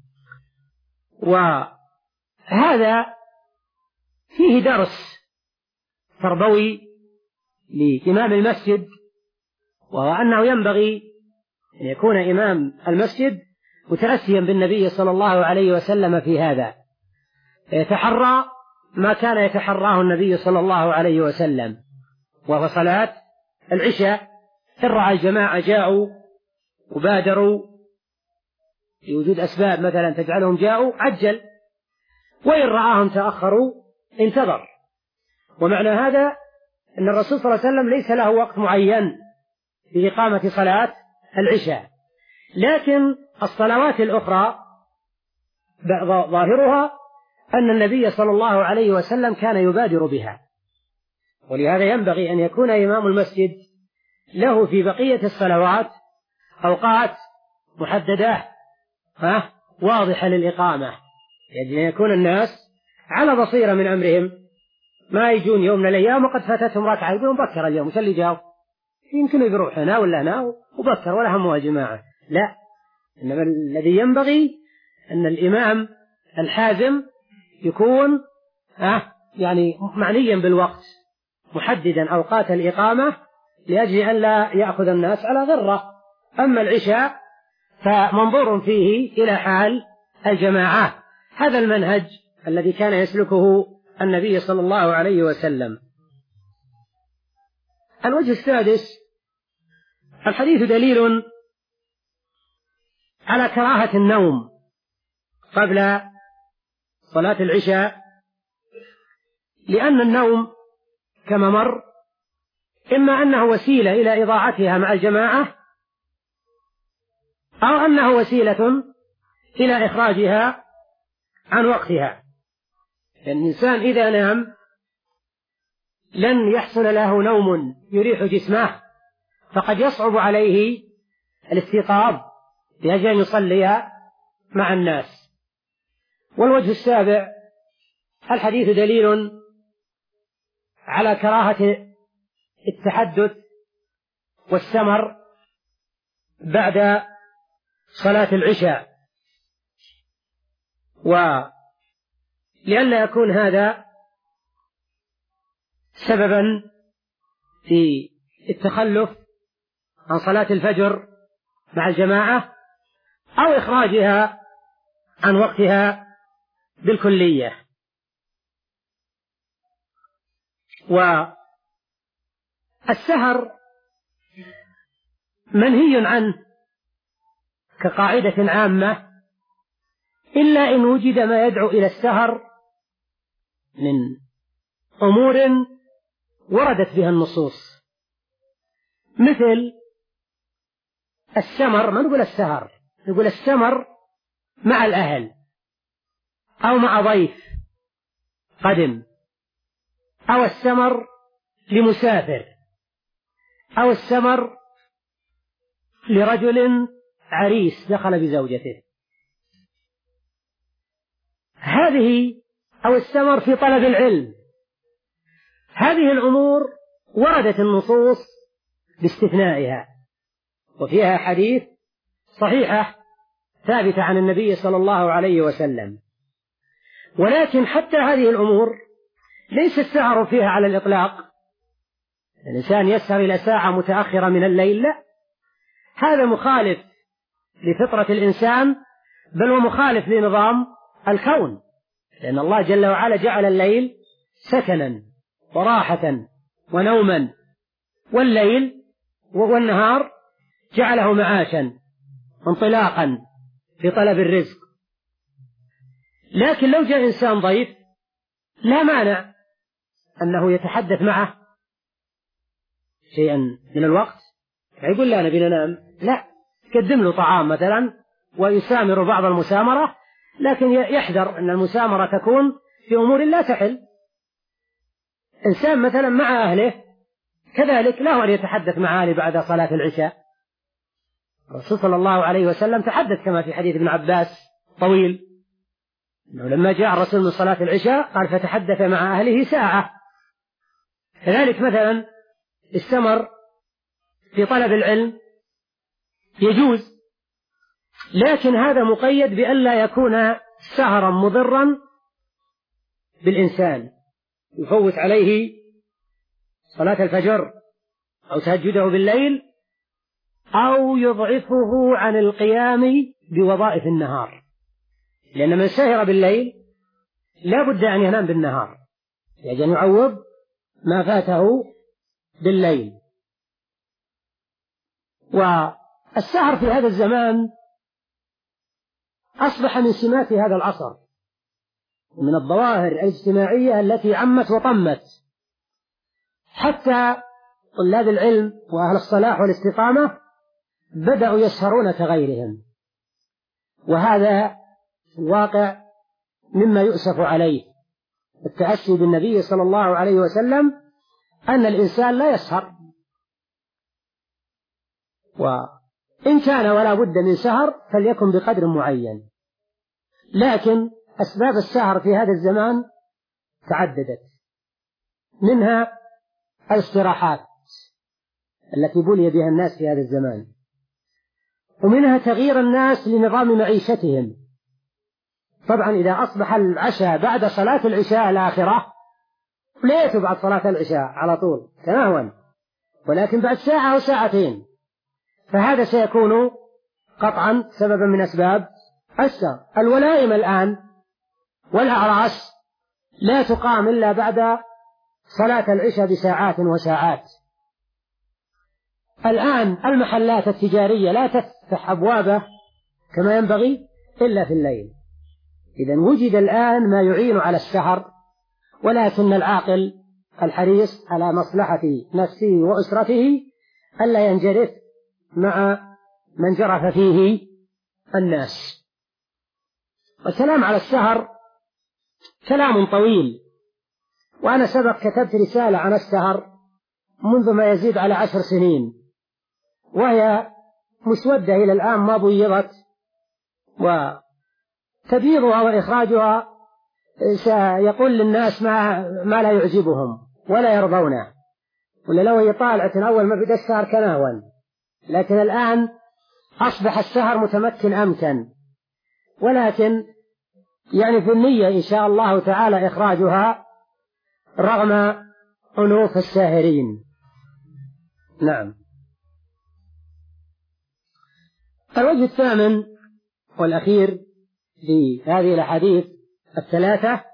وهذا فيه درس تربوي لإمام المسجد، وهو أنه ينبغي أن يكون إمام المسجد متأسيا بالنبي صلى الله عليه وسلم في هذا، يتحرى ما كان يتحراه النبي صلى الله عليه وسلم، وهو صلاة العشاء. إن رأى الجماعة جاءوا وبادروا لوجود أسباب مثلا تجعلهم جاءوا عجل، وإن رآهم تأخروا انتظر. ومعنى هذا أن الرسول صلى الله عليه وسلم ليس له وقت معين لإقامة صلاة العشاء، لكن الصلوات الأخرى ظاهرها أن النبي صلى الله عليه وسلم كان يبادر بها، ولهذا ينبغي أن يكون إمام المسجد له في بقية الصلوات أوقات محددة ها واضحة للإقامة، يجب أن يكون الناس على بصيرة من أمرهم، ما يجون يوم من الأيام وقد فاتتهم ركعة يقولون بكر اليوم وش اللي جاو، يمكن يروح هنا ولا هنا وبكر ولا همه يا جماعة. لا، إنما الذي ينبغي أن الإمام الحازم يكون أه يعني معنيا بالوقت، محددا أوقات الإقامة لأجل أن لا يأخذ الناس على غرة. أما العشاء فمنظور فيه إلى حال الجماعة. هذا المنهج الذي كان يسلكه النبي صلى الله عليه وسلم. الوجه السادس: الحديث دليل على كراهة النوم قبل صلاة العشاء، لأن النوم كما مر إما أنه وسيلة إلى إضاعتها مع الجماعة، أو أنه وسيلة إلى إخراجها عن وقتها. الإنسان إذا نام لن يحصل له نوم يريح جسمه، فقد يصعب عليه الاستيقاظ لأجل أن يصلي مع الناس. والوجه السابع: الحديث دليل على كراهة التحدث والسمر بعد صلاة العشاء، ولئلا يكون هذا سببا في التخلف عن صلاة الفجر مع الجماعة أو إخراجها عن وقتها بالكلية. والسهر منهي عنه كقاعدة عامة، إلا إن وجد ما يدعو إلى السهر من أمور وردت بها النصوص، مثل السمر، ما نقول السهر، نقول السمر مع الأهل أو مع ضيف قدم، أو السمر لمسافر، أو السمر لرجل عريس دخل بزوجته، هذه أو السمر في طلب العلم. هذه الأمور وردت النصوص باستثنائها، وفيها حديث صحيحة ثابتة عن النبي صلى الله عليه وسلم. ولكن حتى هذه الأمور ليس السهر فيها على الإطلاق، الإنسان يسهر إلى ساعة متأخرة من الليل، لا، هذا مخالف لفطرة الإنسان، بل ومخالف لنظام الكون، لأن الله جل وعلا جعل الليل سكنا وراحة ونوما، والليل والنهار جعله معاشا انطلاقا في طلب الرزق. لكن لو جاء إنسان ضيف لا مانع أنه يتحدث معه شيئا من الوقت، يقول لا نبي ننام، لا، يقدم له طعام مثلا ويسامر بعض المسامرة لكن يحذر أن المسامرة تكون في أمور لا تحل. إنسان مثلا مع أهله كذلك له أن يتحدث مع أهله بعد صلاة العشاء. الرسول صلى الله عليه وسلم تحدث كما في حديث ابن عباس طويل، إنه لما جاء الرسول من صلاة العشاء قال فتحدث مع أهله ساعة. كذلك مثلا استمر في طلب العلم يجوز، لكن هذا مقيد بأن لا يكون سهرا مضرا بالإنسان يفوت عليه صلاة الفجر أو تهجده بالليل أو يضعفه عن القيام بوظائف النهار، لأن من سهر بالليل لا بد أن ينام بالنهار، يجب أن يعوض ما فاته بالليل. والسهر في هذا الزمان أصبح من سمات هذا العصر ومن الظواهر الاجتماعية التي عمت وطمت، حتى طلاب العلم وأهل الصلاح والاستقامة بدأوا يسهرون كغيرهم، وهذا الواقع مما يؤسف عليه التأسي بالنبي صلى الله عليه وسلم أن الإنسان لا يسهر، وإن كان ولا بد من سهر فليكن بقدر معين. لكن أسباب السهر في هذا الزمان تعددت، منها الاستراحات التي بلي بها الناس في هذا الزمان، ومنها تغيير الناس لنظام معيشتهم. طبعا إذا أصبح العشاء بعد صلاة العشاء الآخرة ليس بعد صلاة العشاء على طول تناهوا، ولكن بعد ساعة أو ساعتين، فهذا سيكون قطعا سببا من أسباب السهر. الولائم الآن والأعراس لا تقام إلا بعد صلاة العشاء بساعات وساعات. الآن المحلات التجارية لا تفتح أبوابه كما ينبغي إلا في الليل. إذن وجد الآن ما يعين على السهر، ولكن العاقل الحريص على مصلحة نفسه وأسرته ألا ينجرف مع من جرف فيه الناس. والكلام على السهر كلام طويل، وأنا سبق كتبت رسالة عن السهر منذ ما يزيد على عشر سنين، وهي مسودة إلى الآن ما بيضت، وتبييضها وإخراجها سيقول للناس ما, ما لا يعجبهم ولا يرضونه، ولا لو هي طالعة أول ما بدأ السهر كناون، لكن الآن أصبح السهر متمكن أمكن، ولكن يعني في النية إن شاء الله تعالى إخراجها رغم أنوف الساهرين. نعم. الوجه الثامن والأخير في هذه الأحاديث الثلاثة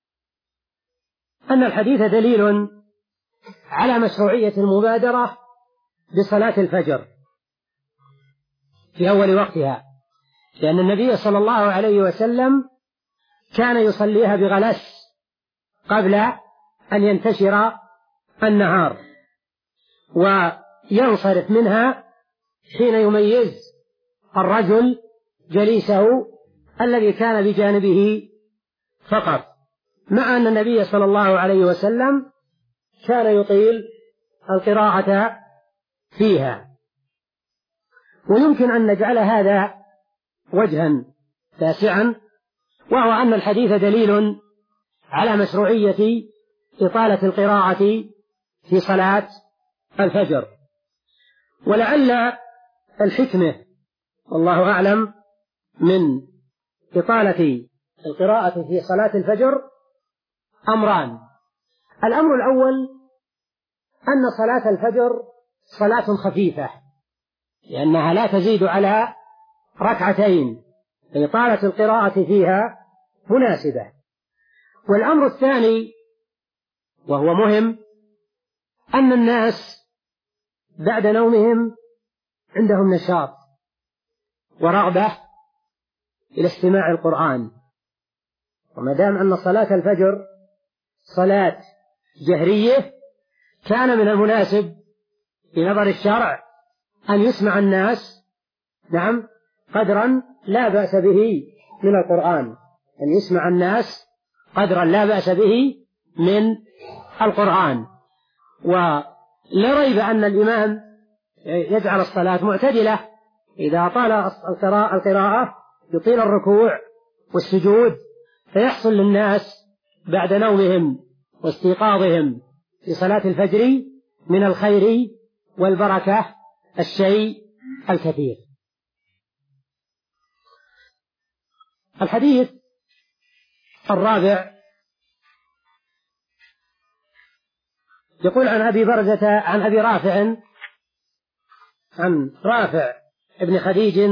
أن الحديث دليل على مشروعية المبادرة بصلاة الفجر في أول وقتها، لأن النبي صلى الله عليه وسلم كان يصليها بغلس قبل أن ينتشر النهار، وينصرف منها حين يميز الرجل جليسه الذي كان بجانبه فقط، مع أن النبي صلى الله عليه وسلم كان يطيل القراءة فيها. ويمكن أن نجعل هذا وجها تاسعا، وهو أن الحديث دليل على مشروعية إطالة القراءة في صلاة الفجر. ولعل الحكمة والله أعلم من إطالة القراءة في صلاة الفجر أمران. الأمر الأول أن صلاة الفجر صلاة خفيفة لأنها لا تزيد على ركعتين، إطالة القراءة فيها مناسبة. والأمر الثاني وهو مهم أن الناس بعد نومهم عندهم نشاط ورغبة إلى استماع القرآن، وما دام أن صلاة الفجر صلاة جهرية كان من المناسب في نظر الشرع أن يسمع الناس نعم قدرا لا بأس به من القرآن، أن يسمع الناس قدرا لا بأس به من القرآن. ولا ريب أن الإمام يجعل الصلاة معتدلة، إذا طال القراءة يطيل الركوع والسجود، فيحصل للناس بعد نومهم واستيقاظهم في صلاة الفجر من الخير والبركة الشيء الكثير. الحديث الرابع يقول عن أبي برزة عن أبي رافع عن رافع ابن خديج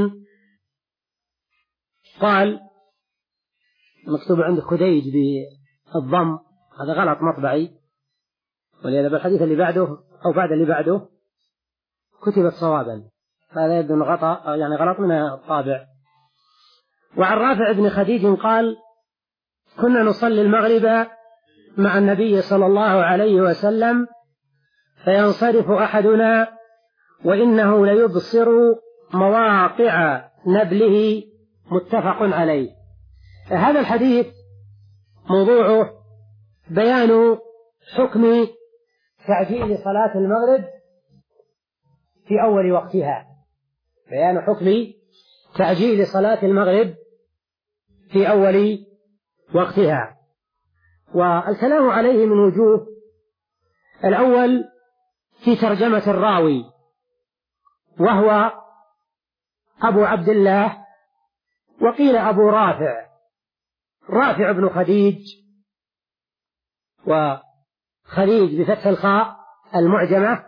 قال، مكتوب عندك خديج بالضم، هذا غلط مطبعي، ولهذا بالحديث اللي بعده أو بعد اللي بعده كتبت صوابا، هذا يبدو غلط، يعني غلط من الطابع. وعن رافع ابن خديج قال: كنا نصلي المغرب مع النبي صلى الله عليه وسلم فينصرف أحدنا وإنه ليبصر مواقع نبله، متفق عليه. هذا الحديث موضوعه بيان حكم تعجيل صلاة المغرب في أول وقتها، بيان حكم تعجيل صلاة المغرب في أول وقتها. والكلام عليه من وجوه: الأول في ترجمة الراوي، وهو أبو عبد الله، وقيل أبو رافع، رافع بن خديج، وخديج بفتح الخاء المعجمة،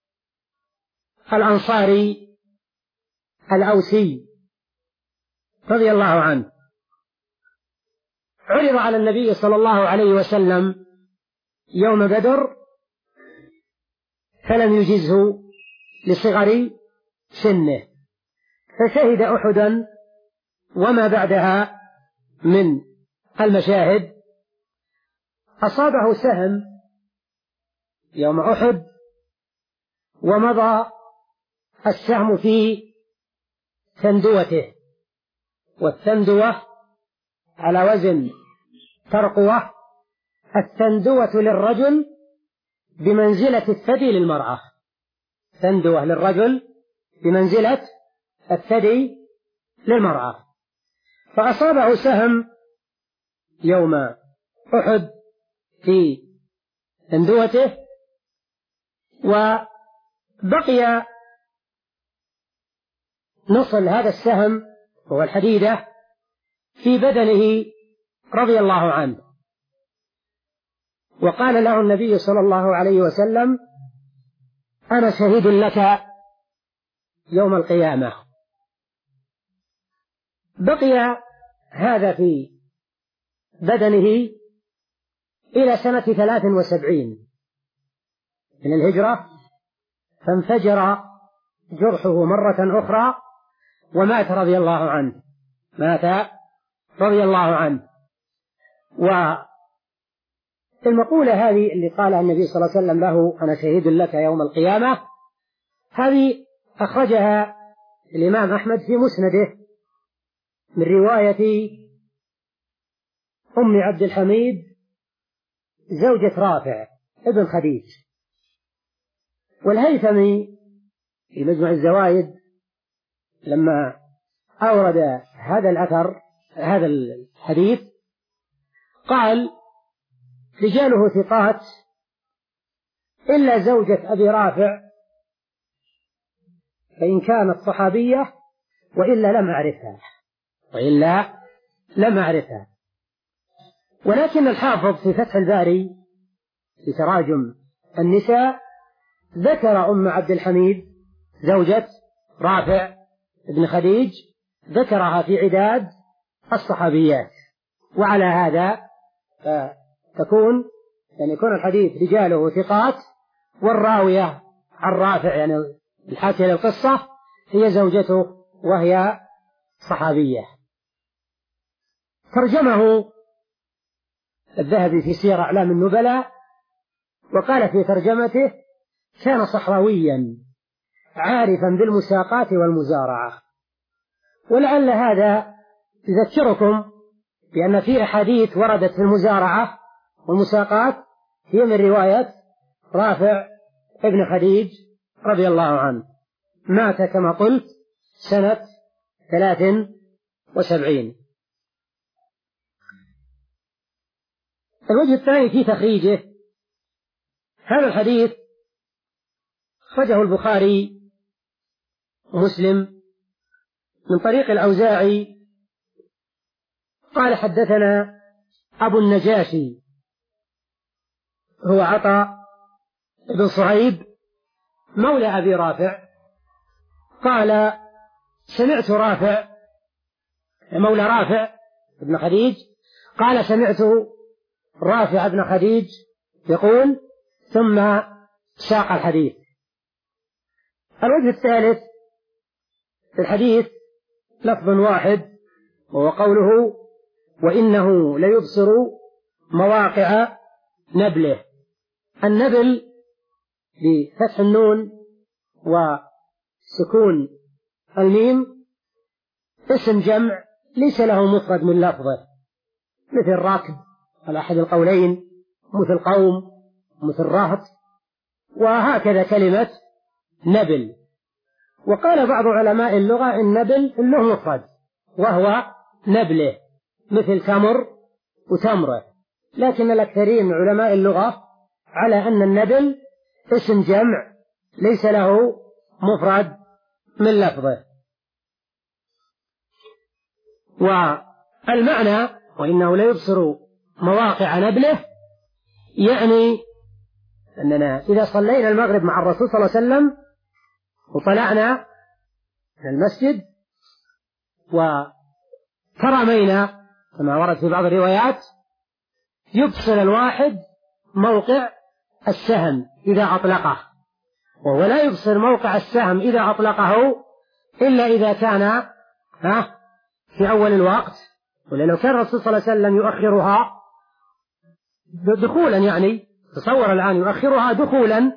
الأنصاري الأوسي رضي الله عنه. عرض على النبي صلى الله عليه وسلم يوم بدر فلم يجزه لصغر سنه، فشهد أحدا وما بعدها من المشاهد. أصابه سهم يوم أحد ومضى السهم في ثندوته، والثندوة على وزن ترقوة، الثندوة للرجل بمنزلة الثدي للمرأة، ثندوة للرجل بمنزلة الثدي للمرأة. فأصابه سهم يوم أحد في ثندوته، وبقي نصل هذا السهم هو الحديدة في بدنه رضي الله عنه. وقال له النبي صلى الله عليه وسلم: أنا شهيد لك يوم القيامة. بقي هذا في بدنه إلى سنة ثلاث وسبعين من الهجرة، فانفجر جرحه مرة أخرى ومات رضي الله عنه، مات رضي الله عنه. والمقولة هذه اللي قالها النبي صلى الله عليه وسلم له: أنا شهيد لك يوم القيامة، هذه أخرجها الإمام أحمد في مسنده من رواية أم عبد الحميد زوجة رافع ابن خديج. والهيثمي في مجمع الزوائد لما أورد هذا الأثر هذا الحديث قال: رجاله ثقات إلا زوجة أبي رافع فإن كانت صحابية وإلا لم أعرفها وإلا لم أعرفها. ولكن الحافظ في فتح الباري في تراجم النساء ذكر أم عبد الحميد زوجة رافع ابن خديج، ذكرها في عداد الصحابيات. وعلى هذا تكون يعني يكون الحديث رجاله ثقات، والراوية عن رافع يعني الحاكية للقصة هي زوجته وهي صحابية. ترجمه الذهبي في سير أعلام النبلاء وقال في ترجمته: كان صحراويا عارفا بالمساقات والمزارعة. ولعل هذا يذكركم بأن في أحاديث وردت في المزارعة والمساقات هي من رواية رافع ابن خديج رضي الله عنه، مات كما قلت سنة ثلاث وسبعين. الوجه الثاني في تخريجه، هذا الحديث أخرجه البخاري ومسلم من طريق الأوزاعي قال حدثنا أبو النجاشي هو عطاء بن صهيب مولى أبي رافع قال سمعت رافع مولى رافع بن خديج قال سمعت رافع بن خديج يقول ثم ساق الحديث. الوجه الثالث في الحديث لفظ واحد وهو قوله وإنه ليبصر مواقع نبله. النبل بفتح النون وسكون الميم اسم جمع ليس له مفرد من لفظه، مثل راكب على أحد القولين، مثل قوم، مثل رهط، وهكذا كلمة نبل. وقال بعض علماء اللغة النبل له مفرد وهو نبله، مثل تمر وتمره، لكن الأكثرين من علماء اللغة على أن النبل اسم جمع ليس له مفرد من لفظه. والمعنى وإنه ليبصر مواقع نبله يعني أننا إذا صلينا المغرب مع الرسول صلى الله عليه وسلم وطلعنا من المسجد وترمينا كما ورد في بعض الروايات يبصر الواحد موقع السهم إذا أطلقه، وهو لا يبصر موقع السهم إذا أطلقه إلا إذا كان ها في أول الوقت، ولو كان الرسول صلى الله عليه وسلم يؤخرها دخولا، يعني تصور الآن يؤخرها دخولا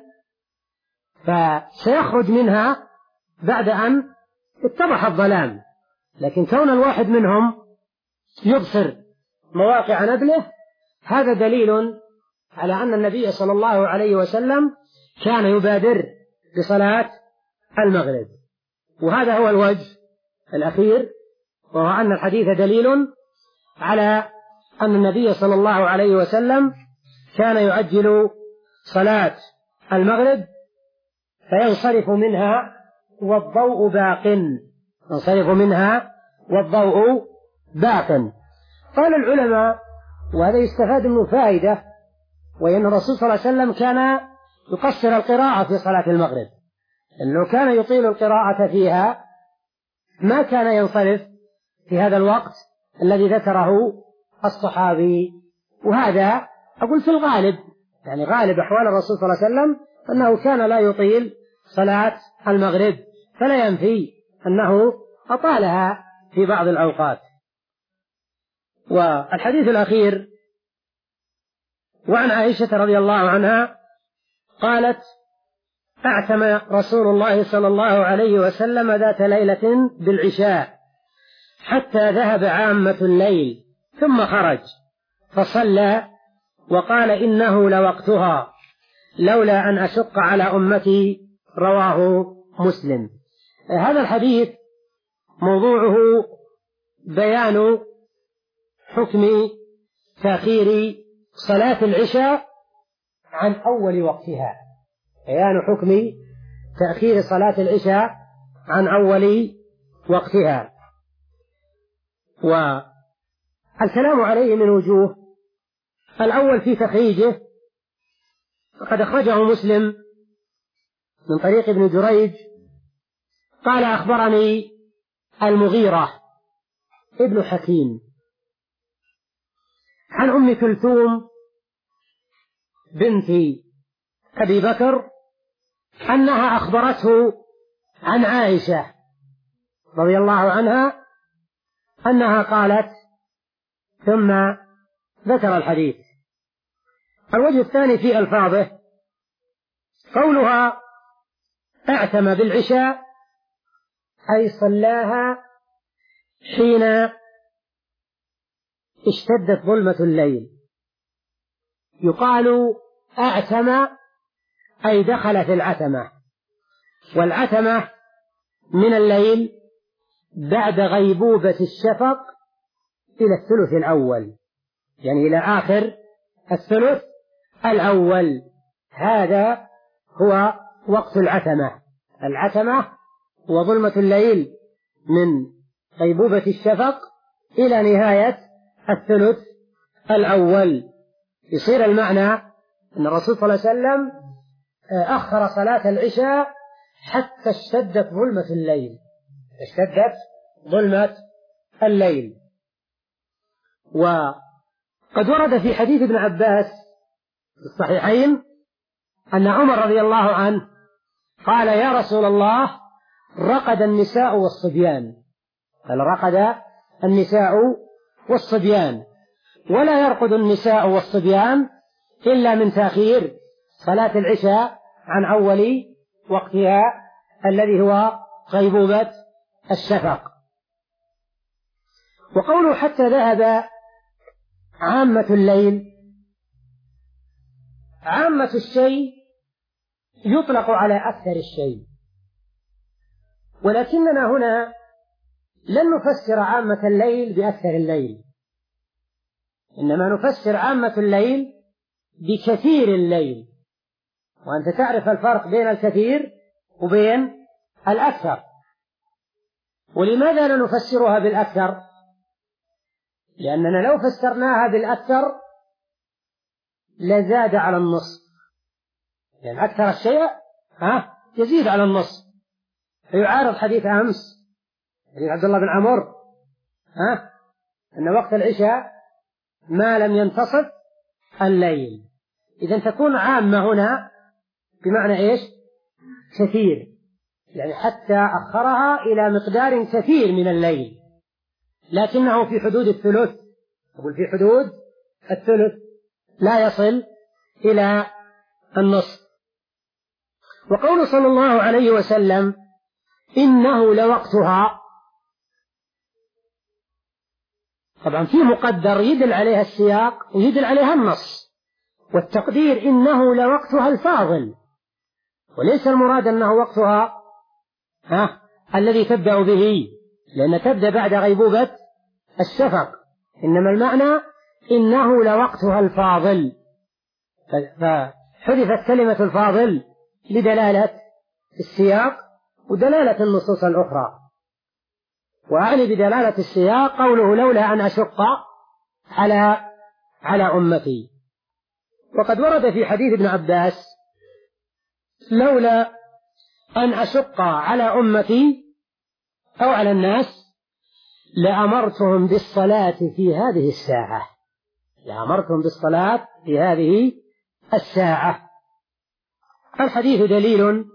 فسيخرج منها بعد أن اتضح الظلام، لكن كون الواحد منهم يبصر مواقع نبله هذا دليل على أن النبي صلى الله عليه وسلم كان يبادر بصلاة المغرب. وهذا هو الوجه الأخير، وهو أن الحديث دليل على أن النبي صلى الله عليه وسلم كان يؤجل صلاة المغرب فينصرف منها والضوء باق، ينصرف منها والضوء باق. قال العلماء وهذا يستفاد منه فائدة، وإن الرسول صلى الله عليه وسلم كان يقصر القراءة في صلاة المغرب، لأنه كان يطيل القراءة فيها ما كان ينصرف في هذا الوقت الذي ذكره الصحابي. وهذا أقول في الغالب، يعني غالب أحوال الرسول صلى الله عليه وسلم أنه كان لا يطيل صلاة المغرب، فلا ينفي أنه أطالها في بعض الأوقات. والحديث الأخير وعن عائشة رضي الله عنها قالت أعتم رسول الله صلى الله عليه وسلم ذات ليلة بالعشاء حتى ذهب عامة الليل ثم خرج فصلى وقال إنه لوقتها لولا أن أشق على أمتي، رواه مسلم. هذا الحديث موضوعه بيان حكم تأخير صلاة العشاء عن أول وقتها، بيان حكم تأخير صلاة العشاء عن أول وقتها. والكلام عليه من وجوه. الأول في تخريجه، فقد أخرجه مسلم من طريق ابن جريج قال أخبرني المغيرة ابن حكيم عن أم كلثوم بنت أبي بكر أنها أخبرته عن عائشة رضي الله عنها أنها قالت ثم ذكر الحديث. الوجه الثاني في ألفاظه قولها اعتم بالعشاء أي صلاها حين اشتدت ظلمة الليل. يقال أعتم أي دخل في العتمة، والعتمة من الليل بعد غيبوبة الشفق إلى الثلث الأول، يعني إلى آخر الثلث الأول، هذا هو وقت العتمة. العتمة وظلمة الليل من غيبوبة الشفق إلى نهاية الثلث الأول. يصير المعنى أن الرسول صلى الله عليه وسلم أخر صلاة العشاء حتى اشتدت ظلمة الليل، اشتدت ظلمة الليل. وقد ورد في حديث ابن عباس في الصحيحين أن عمر رضي الله عنه قال: يا رسول الله، رقد النساء والصبيان. قال: رقد النساء والصبيان، ولا يرقد النساء والصبيان إلا من تأخير صلاة العشاء عن أول وقتها الذي هو غيبوبة الشفق. وقوله حتى ذهب عامة الليل، عامة الشيء يطلق على أكثر الشيء، ولكننا هنا لن نفسر عامة الليل بأكثر الليل، إنما نفسر عامة الليل بكثير الليل. وأنت تعرف الفرق بين الكثير وبين الأكثر. ولماذا لا نفسرها بالأكثر؟ لأننا لو فسرناها بالأكثر لزاد على النصف، لأن يعني أكثر الشيء ها يزيد على النصف، فيعارض حديث أمس حديث عبد الله بن عمرو ها أن وقت العشاء ما لم ينتصف الليل. إذن تكون عامة هنا بمعنى إيش؟ كثير، يعني حتى أخرها إلى مقدار كثير من الليل، لكنه في حدود الثلث، أقول في حدود الثلث، لا يصل إلى النصف. وقول صلى الله عليه وسلم: إنه لوقتها، طبعا في مقدر يدل عليها السياق ويدل عليها النص، والتقدير إنه لوقتها الفاضل، وليس المراد أنه وقتها ها الذي تبدأ به، لأن تبدأ بعد غيبوبة الشفق، إنما المعنى إنه لوقتها الفاضل، فحذفت كلمة الفاضل لدلالة السياق ودلالة النصوص الأخرى. وأعني بدلالة السياق قوله: لولا أن أشق على على أمتي. وقد ورد في حديث ابن عباس: لولا أن أشق على أمتي أو على الناس لأمرتهم بالصلاة في هذه الساعة، لأمرتهم بالصلاة في هذه الساعة. الحديث دليل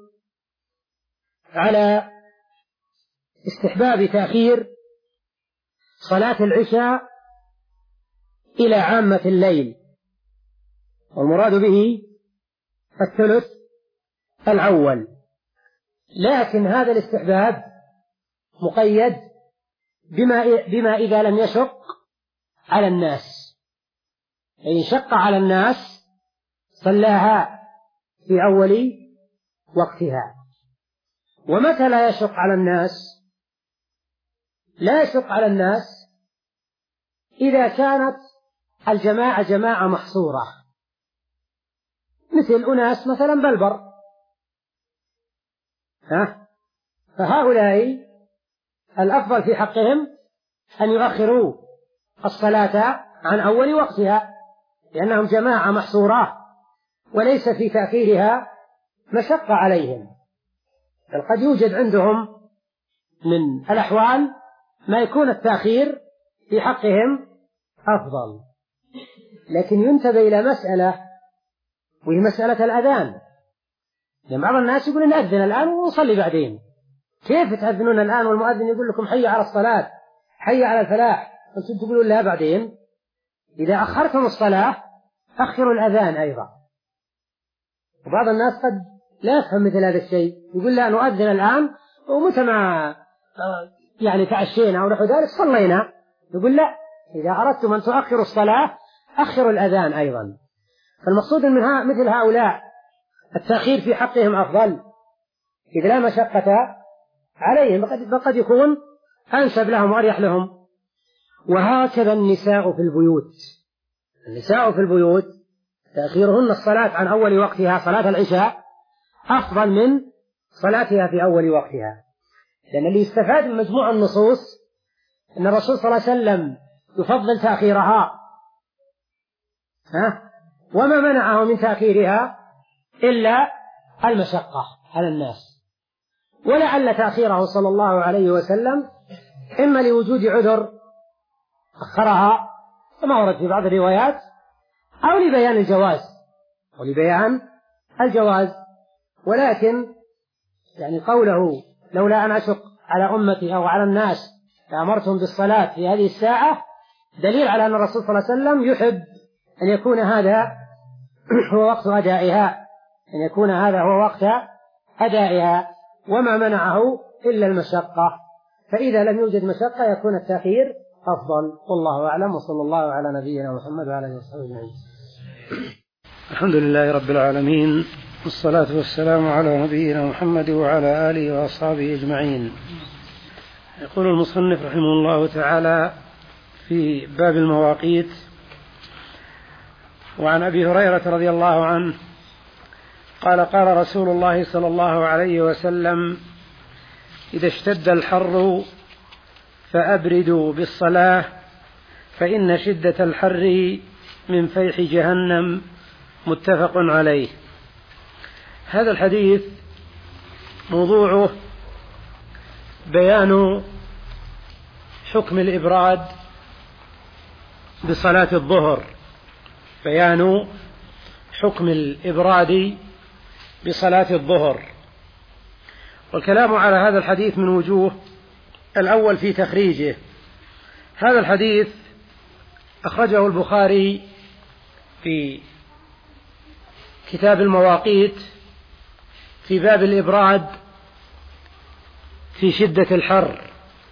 على استحباب تأخير صلاة العشاء إلى عامة الليل، والمراد به الثلث الأول، لكن هذا الاستحباب مقيد بما, بما إذا لم يشق على الناس، إن شق على الناس صلاها في أول وقتها. ومتى لا يشق على الناس؟ لا يشق على الناس إذا كانت الجماعة جماعة محصورة، مثل أناس مثلا بالبر، ها فهؤلاء الأفضل في حقهم أن يؤخروا الصلاة عن أول وقتها، لأنهم جماعة محصورة وليس في تأخيرها مشقة عليهم، بل قد يوجد عندهم من الأحوال ما يكون التأخير في حقهم أفضل. لكن ينتبه إلى مسألة، وهي مسألة الأذان. لأن بعض الناس يقول نأذن الآن ونصلي بعدين. كيف تأذنون الآن والمؤذن يقول لكم حي على الصلاة حي على الفلاح، أنتم تقولون لا بعدين؟ إذا أخرتم الصلاة أخروا الأذان أيضا. وبعض الناس قد لا يفهم مثل هذا الشيء، يقول لا نؤذن الآن ومتى ما يعني تعشينا أو نحو ذلك صلينا، يقول لا، إذا أردتم أن تؤخروا الصلاة أخروا الأذان أيضا. فالمقصود من مثل هؤلاء التأخير في حقهم أفضل إذ لا مشقة عليهم، فقد يكون أنسب لهم وأريح لهم. وهكذا النساء في البيوت، النساء في البيوت تأخيرهن الصلاة عن أول وقتها صلاة العشاء أفضل من صلاتها في أول وقتها، لأن اللي يستفاد من مجموع النصوص أن الرسول صلى الله عليه وسلم يفضل تأخيرها، ها؟ وما منعه من تأخيرها إلا المشقة على الناس. ولعل تأخيره صلى الله عليه وسلم إما لوجود عذر أخرها كما ورد في بعض الروايات، أو لبيان الجواز أو لبيان الجواز ولكن يعني قوله لولا أن أشق على أمتي أو على الناس لأمرتهم بالصلاة في هذه الساعة دليل على أن الرسول صلى الله عليه وسلم يحب أن يكون هذا هو وقت أدائها، أن يكون هذا هو وقت أدائها، وما منعه إلا المشقة. فإذا لم يوجد مشقة يكون التأخير أفضل، والله أعلم، وصلى الله على نبينا محمد وعلى آله وصحبه أجمعين. الحمد لله رب العالمين، والصلاة والسلام على نبينا محمد وعلى آله وأصحابه أجمعين. يقول المصنف رحمه الله تعالى في باب المواقيت: وعن أبي هريرة رضي الله عنه قال: قال رسول الله صلى الله عليه وسلم: إذا اشتد الحر فأبردوا بالصلاة فإن شدة الحر من فيح جهنم. متفق عليه. هذا الحديث موضوعه بيان حكم الإبراد بصلاة الظهر، بيان حكم الإبراد بصلاة الظهر. والكلام على هذا الحديث من وجوه: الأول في تخريجه. هذا الحديث أخرجه البخاري في كتاب المواقيت في باب الإبراد في شدة الحر،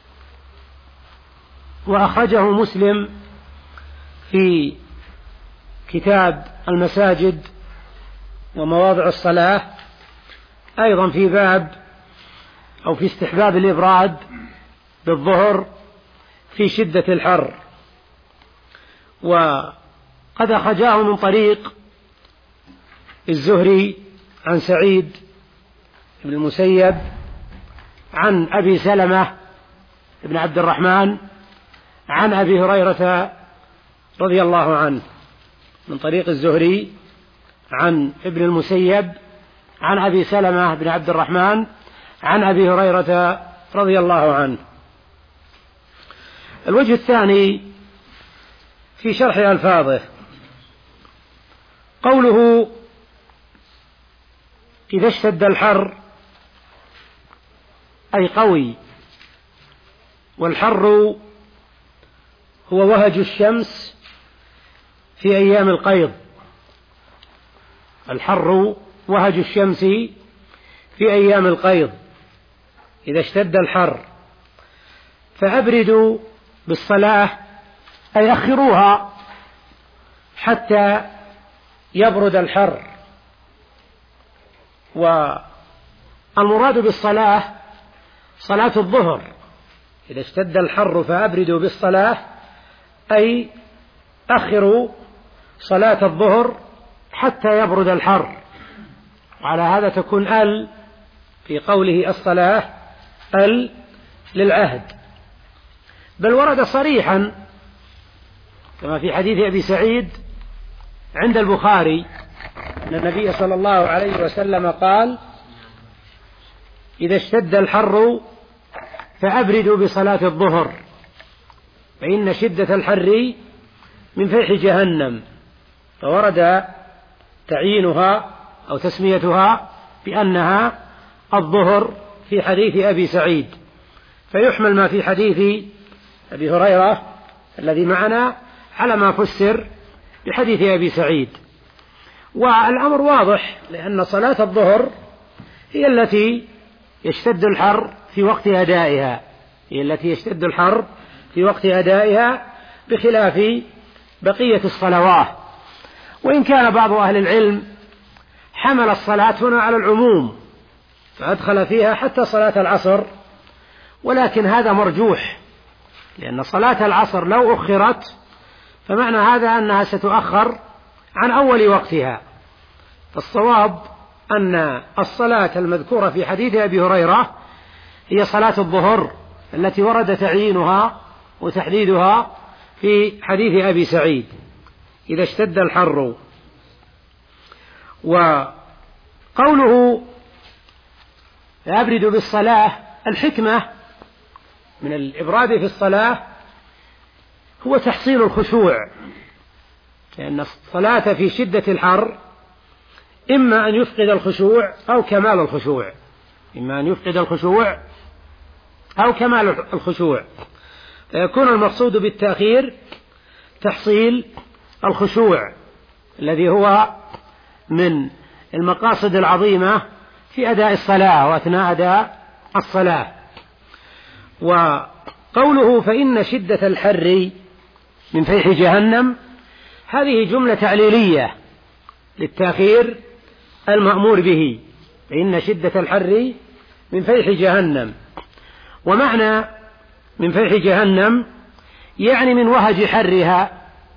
وأخرجه مسلم في كتاب المساجد ومواضع الصلاة أيضا في باب أو في استحباب الإبراد بالظهر في شدة الحر. وقد أخرجاه من طريق الزهري عن سعيد بن المسيب عن أبي سلمة بن عبد الرحمن عن أبي هريرة رضي الله عنه، من طريق الزهري عن ابن المسيب عن أبي سلمة بن عبد الرحمن عن أبي هريرة رضي الله عنه. الوجه الثاني في شرح ألفاظه: قوله إذا اشتد الحر أي قوي، والحر هو وهج الشمس في أيام القيض. الحر وهج الشمس في أيام القيض. إذا اشتد الحر فأبردوا بالصلاة أي أخروها حتى يبرد الحر. والمراد بالصلاة صلاة الظهر. إذا اشتد الحر فأبردوا بالصلاة أي أخروا صلاة الظهر حتى يبرد الحر. وعلى هذا تكون ال في قوله الصلاة ال للعهد، بل ورد صريحا كما في حديث أبي سعيد عند البخاري أن النبي صلى الله عليه وسلم قال: إذا اشتد الحر فأبردوا بصلاة الظهر فإن شدة الحر من فيح جهنم. فورد تعيينها أو تسميتها بأنها الظهر في حديث أبي سعيد، فيحمل ما في حديث أبي هريرة الذي معنا على ما فسر بحديث أبي سعيد. والأمر واضح، لأن صلاة الظهر هي التي يشتد الحر في وقت أدائها، هي التي يشتد الحر في وقت أدائها بخلاف بقية الصلوات. وإن كان بعض أهل العلم حمل الصلاة هنا على العموم فأدخل فيها حتى صلاة العصر، ولكن هذا مرجوح، لأن صلاة العصر لو أخرت فمعنى هذا أنها ستؤخر عن أول وقتها. فالصواب أن الصلاة المذكورة في حديث أبي هريرة هي صلاة الظهر التي ورد تعيينها وتحديدها في حديث أبي سعيد إذا اشتد الحر. وقوله أبرد بالصلاة، الحكمة من الإبراد في الصلاة هو تحصيل الخشوع، لأن الصلاة في شدة الحر إما أن يفقد الخشوع أو كمال الخشوع، إما أن يفقد الخشوع أو كمال الخشوع، فيكون المقصود بالتأخير تحصيل الخشوع الذي هو من المقاصد العظيمة في أداء الصلاة وأثناء أداء الصلاة. وقوله فإن شدة الحر من فيح جهنم، هذه جملة تعليلية للتأخير المأمور به، فإن شدة الحر من فيح جهنم. ومعنى من فيح جهنم يعني من وهج حرها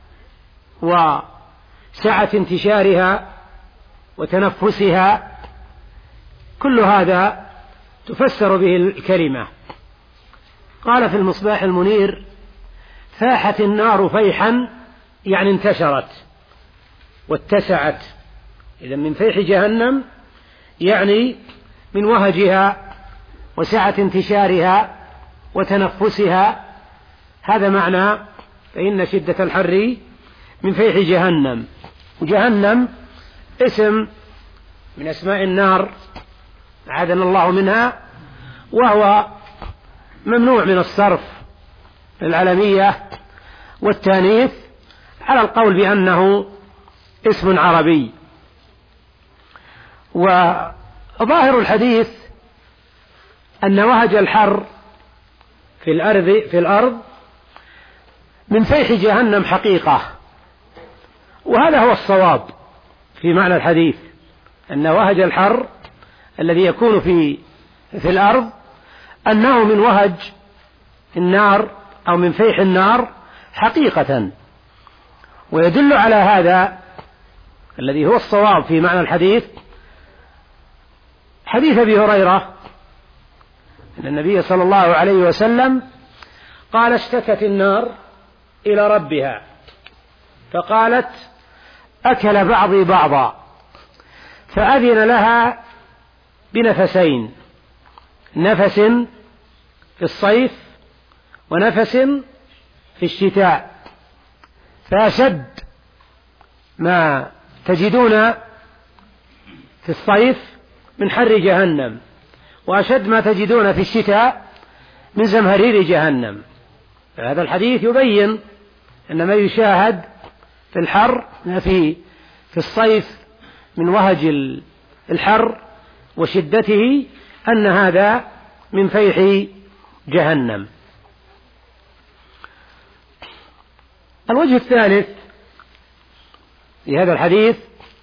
وسعة انتشارها وتنفسها، كل هذا تفسر به الكلمة. قال في المصباح المنير فاحت النار فيحا يعني انتشرت واتسعت، إذا من فيح جهنم يعني من وهجها وسعة انتشارها وتنفسها، هذا معنى فإن شدة الحر من فيح جهنم. وجهنم اسم من أسماء النار أعاذنا الله منها، وهو ممنوع من الصرف العلمية والتانيث على القول بأنه اسم عربي. وظاهر الحديث أن وهج الحر في الأرض في الأرض من فيح جهنم حقيقة، وهذا هو الصواب في معنى الحديث، أن وهج الحر الذي يكون في في الأرض أنه من وهج النار أو من فيح النار حقيقة. ويدل على هذا الذي هو الصواب في معنى الحديث حديث أبي هريرة أن النبي صلى الله عليه وسلم قال اشتكت النار إلى ربها فقالت أكل بعضي بعضا، فأذن لها بنفسين، نفس في الصيف ونفس في الشتاء، فأشد ما تجدون في الصيف من حر جهنم، وأشد ما تجدون في الشتاء من زمهرير جهنم. هذا الحديث يبين أن ما يشاهد في الحر في في الصيف من وهج الحر وشدته أن هذا من فيح جهنم. الوجه الثالث في هذا الحديث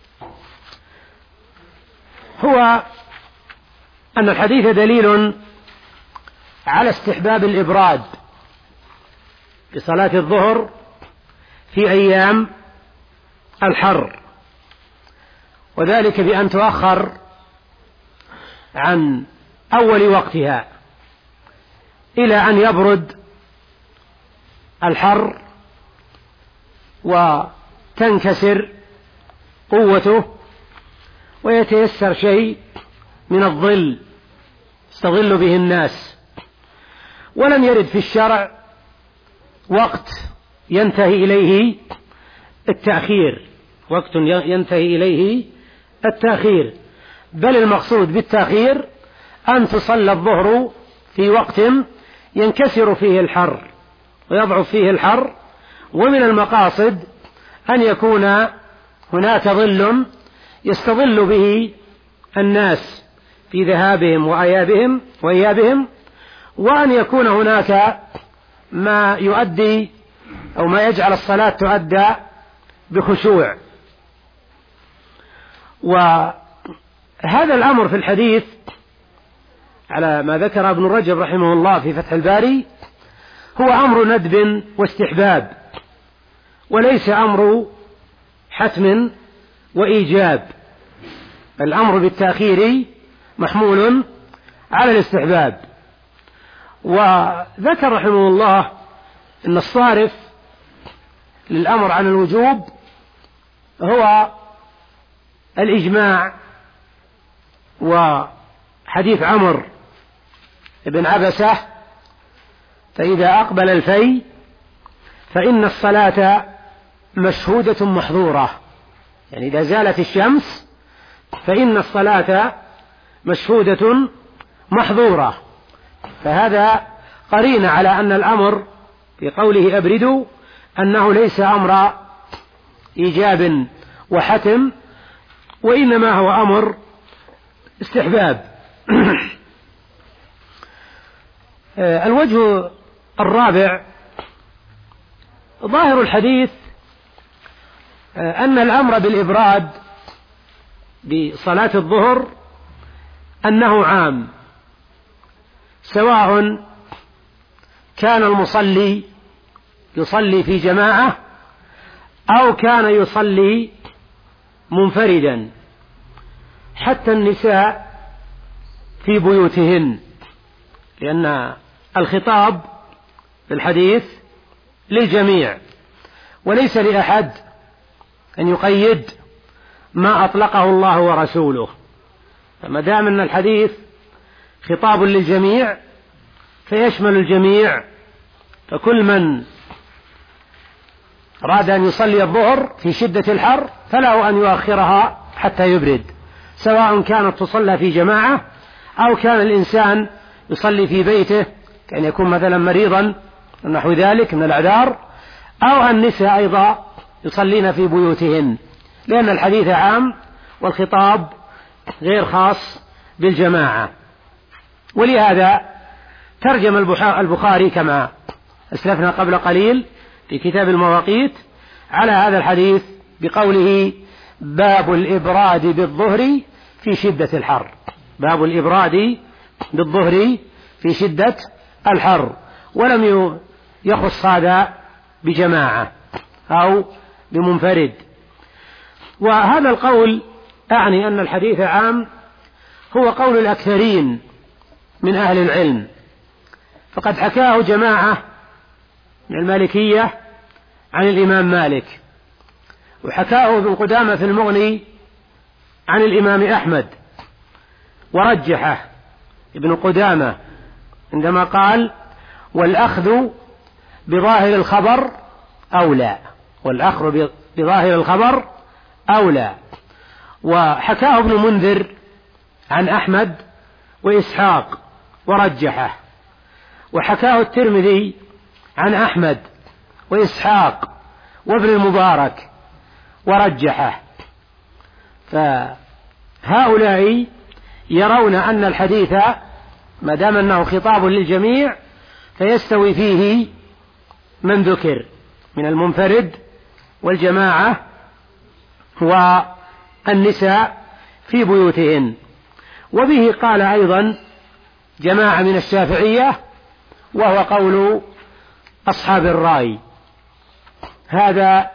هو أن الحديث دليل على استحباب الإبراد بصلاة الظهر في أيام الحر، وذلك بأن تؤخر عن أول وقتها إلى أن يبرد الحر وتنكسر قوته ويتيسر شيء من الظل يستظل به الناس. ولم يرد في الشرع وقت ينتهي إليه التأخير، وقت ينتهي إليه التأخير، بل المقصود بالتأخير أن تصلى الظهر في وقت ينكسر فيه الحر ويضعف فيه الحر، ومن المقاصد أن يكون هناك ظل يستظل به الناس في ذهابهم وأيابهم وإيابهم، وأن يكون هناك ما يؤدي أو ما يجعل الصلاة تؤدى بخشوع. وهذا الأمر في الحديث على ما ذكر ابن رجب رحمه الله في فتح الباري هو أمر ندب واستحباب، وليس أمر حتم وإيجاب. الأمر بالتأخير محمول على الاستحباب. وذكر رحمه الله أن الصارف للأمر عن الوجوب هو الإجماع وحديث عمرو بن عبسة: فإذا أقبل الفي فإن الصلاة مشهودة محظورة، يعني إذا زالت الشمس فإن الصلاة مشهودة محظورة. فهذا قرينة على أن الأمر في قوله أبردوا أنه ليس أمر إيجاب وحتم، وإنما هو أمر استحباب. الوجه الرابع: ظاهر الحديث أن الأمر بالإبراد بصلاة الظهر أنه عام، سواء كان المصلي يصلي في جماعة أو كان يصلي منفردا، حتى النساء في بيوتهن، لأن الخطاب في الحديث للجميع وليس لأحد أن يقيد ما أطلقه الله ورسوله. فما دام أن الحديث خطاب للجميع فيشمل الجميع، فكل من أراد أن يصلي الظهر في شدة الحر فله أن يؤخرها حتى يبرد، سواء كانت تصلى في جماعة أو كان الإنسان يصلي في بيته، كأن يكون مثلا مريضا ونحو ذلك من الأعذار، أو النساء أيضا يصلين في بيوتهن، لأن الحديث عام والخطاب غير خاص بالجماعة. ولهذا ترجم البخاري كما أسلفنا قبل قليل في كتاب المواقيت على هذا الحديث بقوله: باب الإبراد بالظهر في شدة الحر. باب الإبراد بالظهر في شدة الحر، ولم يخص هذا بجماعة أو بمنفرد. وهذا القول أعني أن الحديث عام هو قول الأكثرين من أهل العلم، فقد حكاه جماعة من المالكية عن الإمام مالك، وحكاه ابن قدامة في المغني عن الإمام أحمد، ورجحه ابن قدامة عندما قال: والأخذ بظاهر الخبر أولى، والأخذ بظاهر الخبر أولى. وحكاه ابن منذر عن أحمد وإسحاق ورجحه، وحكاه الترمذي عن أحمد وإسحاق وابن المبارك ورجحه. فهؤلاء يرون أن الحديث ما دام أنه خطاب للجميع فيستوي فيه من ذكر من المنفرد والجماعة والنساء في بيوتهن. وبه قال أيضا جماعة من الشافعية، وهو قول أصحاب الرأي. هذا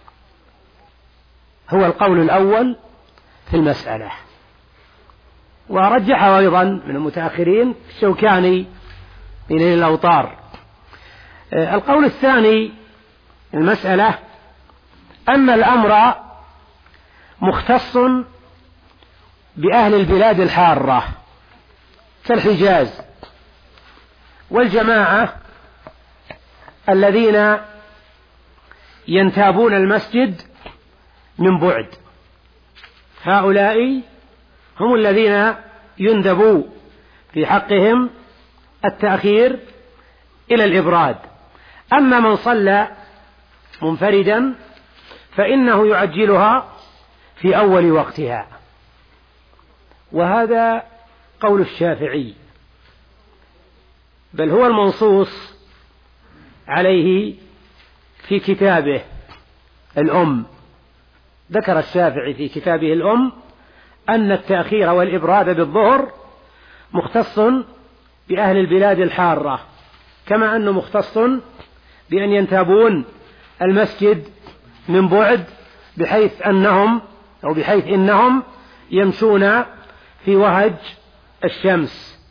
هو القول الأول في المسألة، ورجحه أيضا من المتأخرين الشوكاني في نيل الأوطار. القول الثاني في المسألة أن الأمر مختص بأهل البلاد الحارة كالحجاز والجماعة الذين ينتابون المسجد من بعد، هؤلاء هم الذين يندب في حقهم التأخير إلى الإبراد. أما من صلى منفردا فإنه يعجلها في أول وقتها، وهذا قول الشافعي، بل هو المنصوص عليه في كتابه الأم، ذكر الشافعي في كتابه الأم أن التأخير والإبراد بالظهر مختص بأهل البلاد الحارة، كما أنه مختص بأن ينتابون المسجد من بعد، بحيث أنهم أو بحيث إنهم يمشون في وهج الشمس.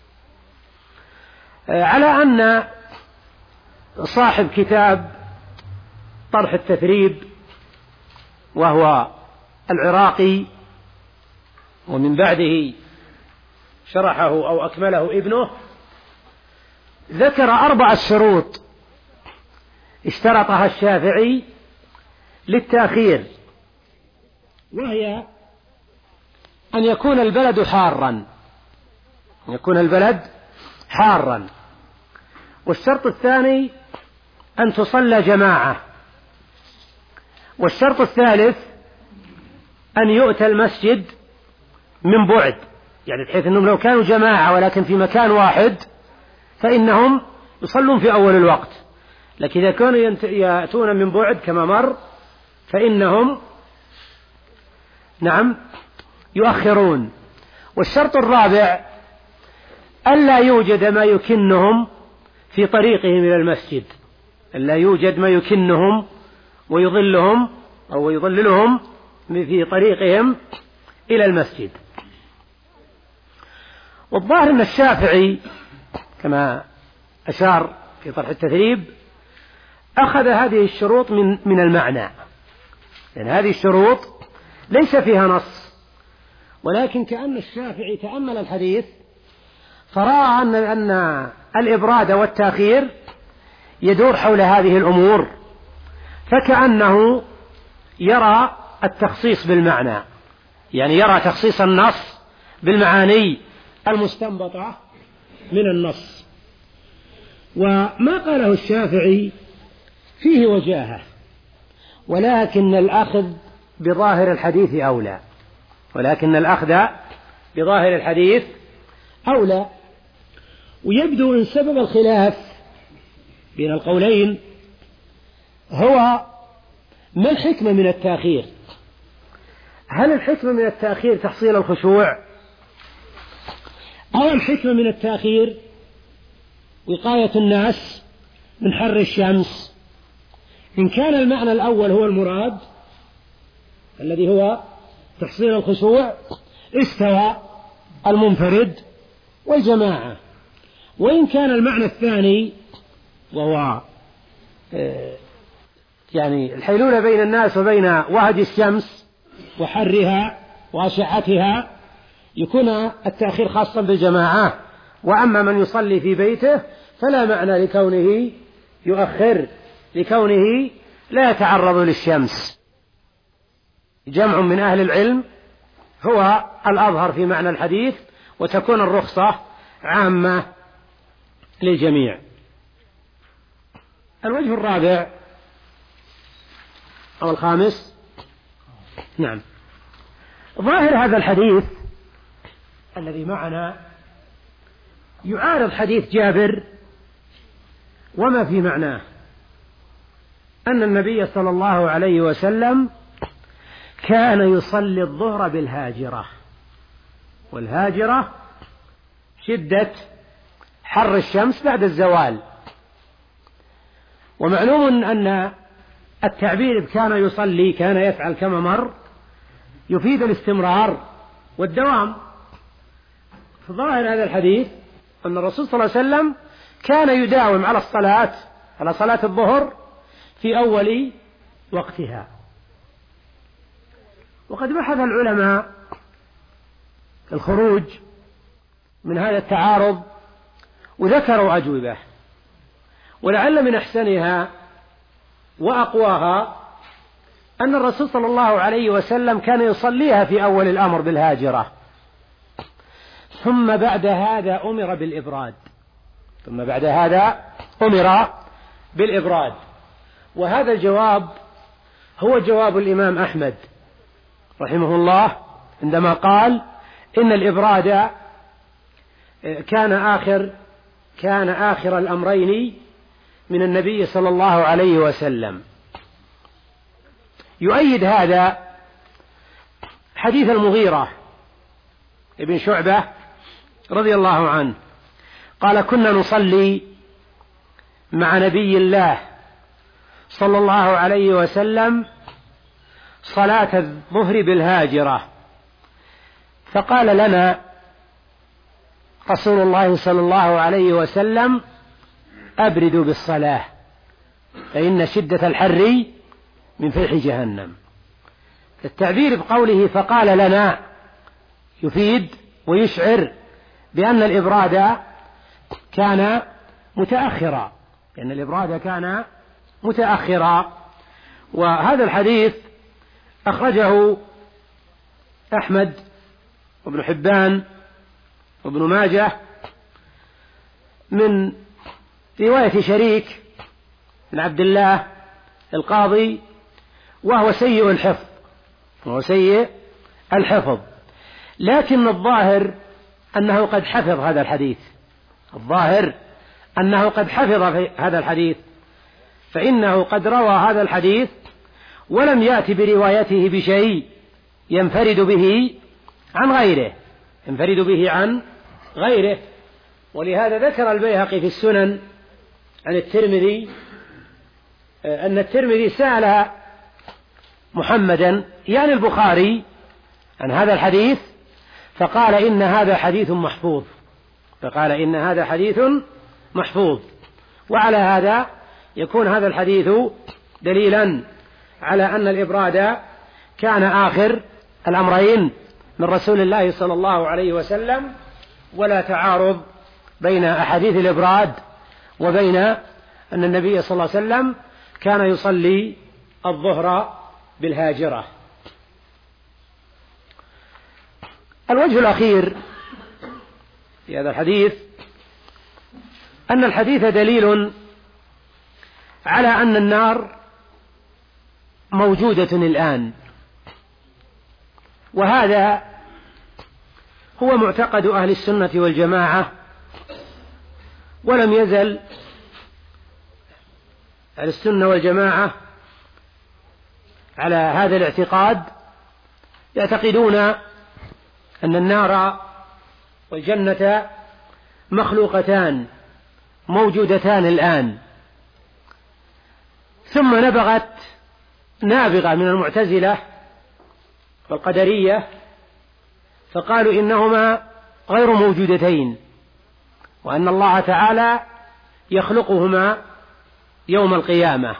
على أن صاحب كتاب طرح التثريب وهو العراقي، ومن بعده شرحه أو أكمله ابنه، ذكر أربعة شروط اشترطها الشافعي للتأخير، وهي أن يكون البلد حارا، أن يكون البلد حارا، والشرط الثاني أن تصلى جماعة، والشرط الثالث أن يؤتى المسجد من بعد، يعني بحيث أنهم لو كانوا جماعة ولكن في مكان واحد فإنهم يصلون في أول الوقت، لكن إذا كانوا يأتون من بعد كما مر فإنهم نعم يؤخرون. والشرط الرابع ألا يوجد ما يكنهم في طريقهم إلى المسجد، ألا يوجد ما يكنهم ويظلهم أو يظللهم في طريقهم إلى المسجد. والظاهر أن الشافعي كما أشار في طرح التثريب أخذ هذه الشروط من من المعنى، يعني هذه الشروط ليس فيها نص، ولكن كأن الشافعي تأمل الحديث فرأى أن أن الإبراد والتأخير يدور حول هذه الأمور، فكأنه يرى التخصيص بالمعنى، يعني يرى تخصيص النص بالمعاني المستنبطة من النص. وما قاله الشافعي فيه وجاهة، ولكن الأخذ بظاهر الحديث أولى، ولكن الأخذ بظاهر الحديث أولى. ويبدو أن سبب الخلاف بين القولين هو ما الحكمة من التأخير؟ هل الحكمة من التأخير تحصيل الخشوع، أو الحكمة من التأخير وقاية الناس من حر الشمس؟ إن كان المعنى الأول هو المراد الذي هو تحصيل الخشوع استوى المنفرد والجماعة، وإن كان المعنى الثاني وهو يعني الحيلولة بين الناس وبين وهج الشمس وحرها وأشعتها يكون التأخير خاصا بالجماعة، وأما من يصلي في بيته فلا معنى لكونه يؤخر، لكونه لا يتعرض للشمس. جمع من أهل العلم هو الأظهر في معنى الحديث، وتكون الرخصة عامة للجميع. الوجه الرابع أو الخامس، نعم، ظاهر هذا الحديث الذي معنا يعارض حديث جابر وما في معناه، أن النبي صلى الله عليه وسلم كان يصلي الظهر بالهاجرة، والهاجرة شدة حر الشمس بعد الزوال. ومعلوم أن التعبير كان يصلي كان يفعل كما مر يفيد الاستمرار والدوام. فظاهر هذا الحديث أن الرسول صلى الله عليه وسلم كان يداوم على الصلاة على صلاة الظهر في أول وقتها. وقد بحث العلماء الخروج من هذا التعارض وذكروا أجوبة، ولعل من أحسنها وأقواها أن الرسول صلى الله عليه وسلم كان يصليها في أول الأمر بالهاجرة، ثم بعد هذا أمر بالإبراد ثم بعد هذا أمر بالإبراد. وهذا الجواب هو جواب الإمام أحمد رحمه الله عندما قال إن من النبي صلى الله عليه وسلم. يؤيد هذا حديث المغيرة ابن شعبة رضي الله عنه قال: كنا نصلي مع نبي الله صلى الله عليه وسلم صلاة الظهر بالهاجرة، فقال لنا رسول الله صلى الله عليه وسلم: أبردوا بالصلاة فإن شدة الحر من فيح جهنم. التعبير بقوله فقال لنا يفيد ويشعر بأن الإبراد كان متأخرا، لأن الإبراد كان متأخرا. وهذا الحديث أخرجه أحمد وابن حبان وابن ماجه من رواية شريك بن عبد الله القاضي، وهو سيء الحفظ وهو سيء الحفظ لكن الظاهر أنه قد حفظ هذا الحديث الظاهر أنه قد حفظ هذا الحديث فإنه قد روى هذا الحديث ولم يأتي بروايته بشيء ينفرد به عن غيره ينفرد به عن غيره ولهذا ذكر البيهقي في السنن عن الترمذي أن الترمذي سأل محمدا يعني البخاري عن هذا الحديث فقال إن هذا حديث محفوظ فقال إن هذا حديث محفوظ وعلى هذا يكون هذا الحديث دليلا على أن الإبراد كان آخر الأمرين من رسول الله صلى الله عليه وسلم، ولا تعارض بين أحاديث الإبراد وبين أن النبي صلى الله عليه وسلم كان يصلي الظهر بالهاجرة. الوجه الأخير في هذا الحديث أن الحديث دليل على أن النار موجودة الآن، وهذا هو معتقد أهل السنة والجماعة، ولم يزل أهل السنة والجماعة على هذا الاعتقاد، يعتقدون أن النار والجنة مخلوقتان موجودتان الآن. ثم نبغت نابغة من المعتزلة والقدرية فقالوا إنهما غير موجودتين، وأن الله تعالى يخلقهما يوم القيامة.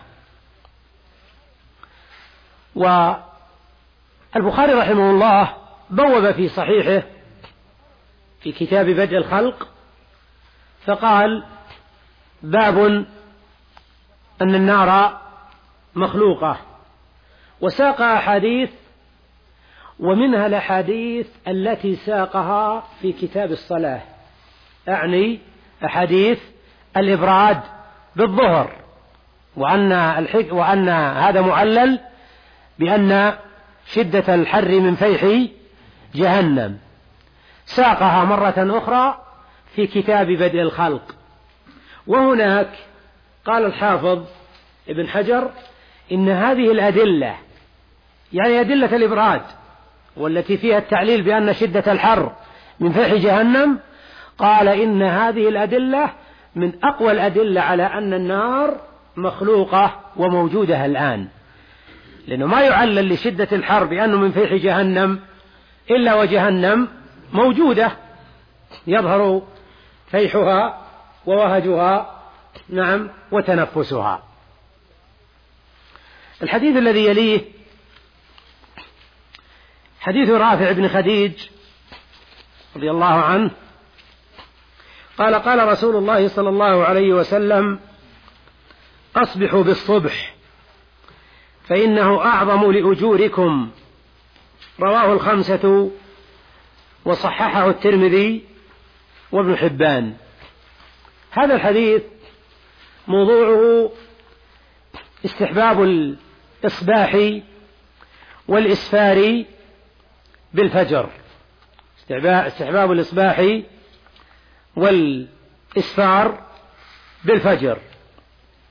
والبخاري رحمه الله بوب في صحيحه في كتاب بدء الخلق فقال: باب أن النار مخلوقة، وساق أحاديث، ومنها الأحاديث التي ساقها في كتاب الصلاة، أعني أحاديث الإبراد بالظهر، وأن, الحك... وأن هذا معلل بأن شدة الحر من فيح جهنم، ساقها مرة أخرى في كتاب بدء الخلق. وهناك قال الحافظ ابن حجر إن هذه الأدلة يعني أدلة الإبراد والتي فيها التعليل بأن شدة الحر من فيح جهنم، قال إن هذه الأدلة من أقوى الأدلة على أن النار مخلوقة وموجودة الآن، لأنه ما يعلل لشدة الحر بأنه من فيح جهنم إلا وجهنم موجودة يظهر فيحها ووهجها نعم وتنفسها. الحديث الذي يليه حديث رافع بن خديج رضي الله عنه قال: قال رسول الله صلى الله عليه وسلم: أصبحوا بالصبح فإنه أعظم لأجوركم، رواه الخمسة وصححه الترمذي وابن حبان. هذا الحديث موضوعه استحباب الإصباح والإسفار بالفجر، استحباب الإصباح والإسفار بالفجر.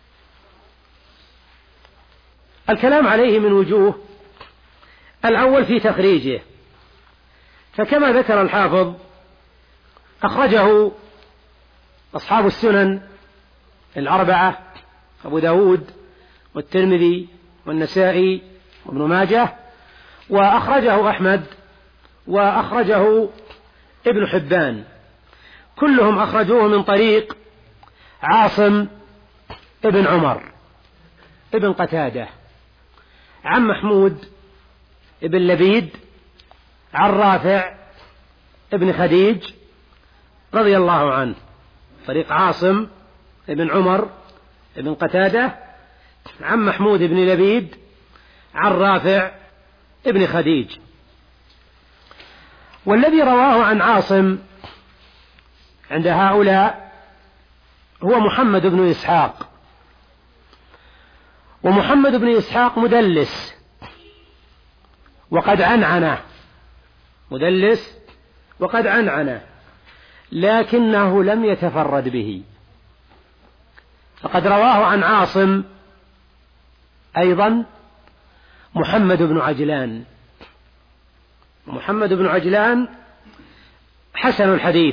الكلام عليه من وجوه. الأول في تخريجه، فكما ذكر الحافظ أخرجه أصحاب السنن الأربعة، أبو داود والترمذي والنسائي وابن ماجه، وأخرجه أحمد، وأخرجه ابن حبان، كلهم أخرجوه من طريق عاصم ابن عمر ابن قتادة عن محمود ابن لبيد عن رافع ابن خديج رضي الله عنه، طريق عاصم ابن عمر ابن قتادة عن محمود ابن لبيد عن رافع ابن خديج. والذي رواه عن عاصم عند هؤلاء هو محمد بن إسحاق، ومحمد بن إسحاق مدلس وقد عنعنه، مدلس وقد عنعنه، لكنه لم يتفرد به، فقد رواه عن عاصم أيضا محمد بن عجلان، محمد بن عجلان حسن الحديث،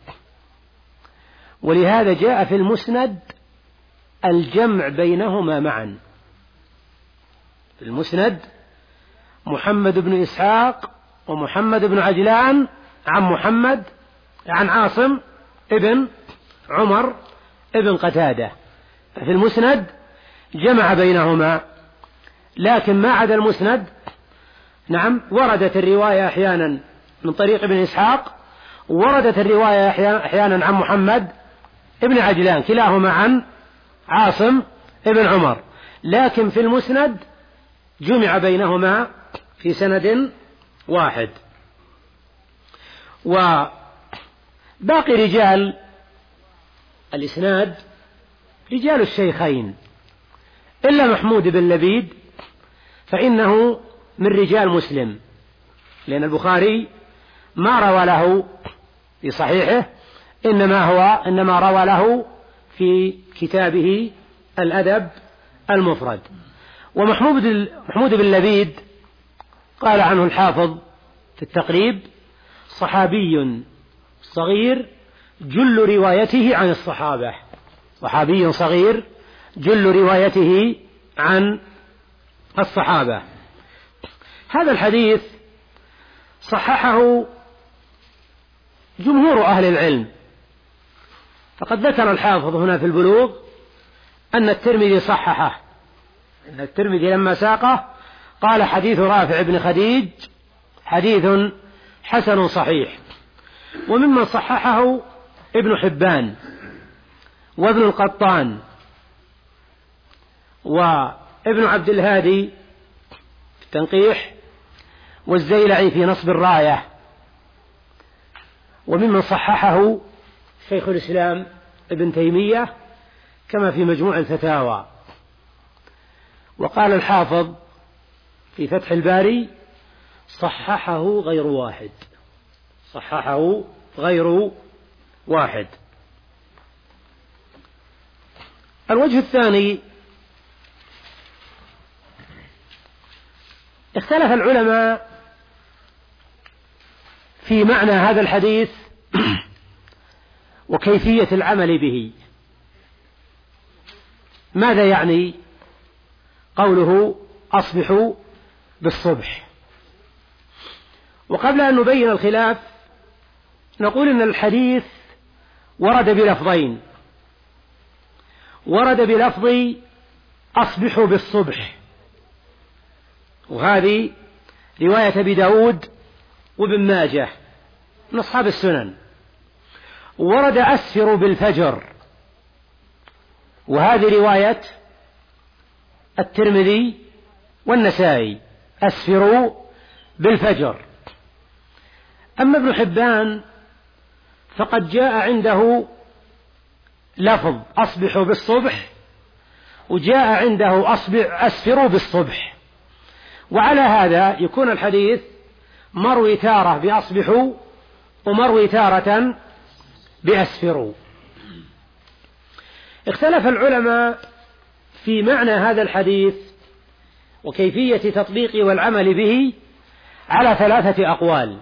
ولهذا جاء في المسند الجمع بينهما معا. في المسند محمد بن إسحاق ومحمد بن عجلان عن محمد عن عاصم ابن عمر ابن قتادة، في المسند جمع بينهما. لكن ما عدا المسند نعم وردت الرواية أحيانا من طريق ابن إسحاق، وردت الرواية أحيانا عن محمد ابن عجلان، كلاهما عن عاصم ابن عمر، لكن في المسند جمع بينهما في سند واحد. وباقي رجال الإسناد رجال الشيخين إلا محمود بن لبيد فإنه من رجال مسلم، لأن البخاري ما روى له في صحيحه، إنما هو إنما روى له في كتابه الأدب المفرد. ومحمود محمود بن لبيد قال عنه الحافظ في التقريب صحابي صغير جل روايته عن الصحابة، صحابي صغير جل روايته عن الصحابة. هذا الحديث صححه جمهور أهل العلم، فقد ذكر الحافظ هنا في البلوغ أن الترمذي صححه، أن الترمذي لما ساقه قال حديث رافع بن خديج حديث حسن صحيح. وممن صححه ابن حبان وابن القطان وابن عبد الهادي في التنقيح والزيلعي في نصب الراية. وممن صححه شيخ الإسلام ابن تيمية كما في مجموع الفتاوى. وقال الحافظ في فتح الباري صححه غير واحد، صححه غير واحد. الوجه الثاني اختلف العلماء في معنى هذا الحديث وكيفية العمل به. ماذا يعني قوله أصبحوا بالصبح؟ وقبل أن نبين الخلاف نقول إن الحديث ورد بلفظين، ورد بلفظ أصبحوا بالصبح، وهذه رواية أبي داود وابن ماجه من أصحاب السنن. ورد أسفروا بالفجر، وهذه رواية الترمذي والنسائي، أسفروا بالفجر. أما ابن حبان فقد جاء عنده لفظ أصبحوا بالصبح، وجاء عنده أصبح أسفروا بالصبح، وعلى هذا يكون الحديث مروي تارة بأصبحوا ومروي تارة بأسفروا. اختلف العلماء في معنى هذا الحديث وكيفية تطبيقه والعمل به على ثلاثة أقوال.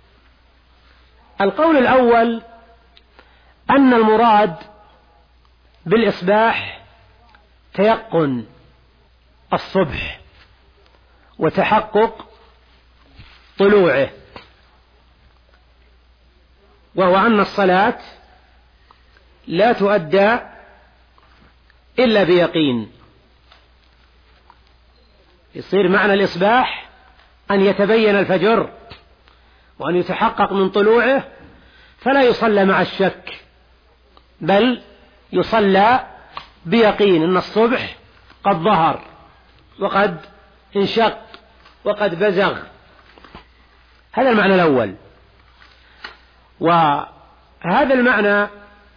القول الأول أن المراد بالإصباح تيقن الصبح وتحقق طلوعه، وهو أن الصلاة لا تؤدى إلا بيقين. يصير معنى الإصباح أن يتبين الفجر وأن يتحقق من طلوعه، فلا يصلى مع الشك، بل يصلى بيقين أن الصبح قد ظهر وقد انشق وقد بزغ. هذا المعنى الأول. وهذا المعنى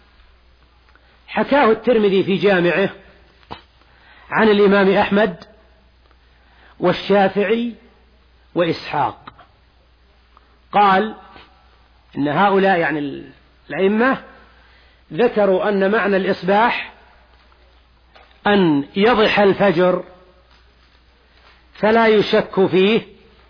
حكاه الترمذي في جامعه عن الإمام أحمد والشافعي وإسحاق، قال إن هؤلاء يعني الأئمة ذكروا أن معنى الإصباح أن يضح الفجر فلا يشك فيه،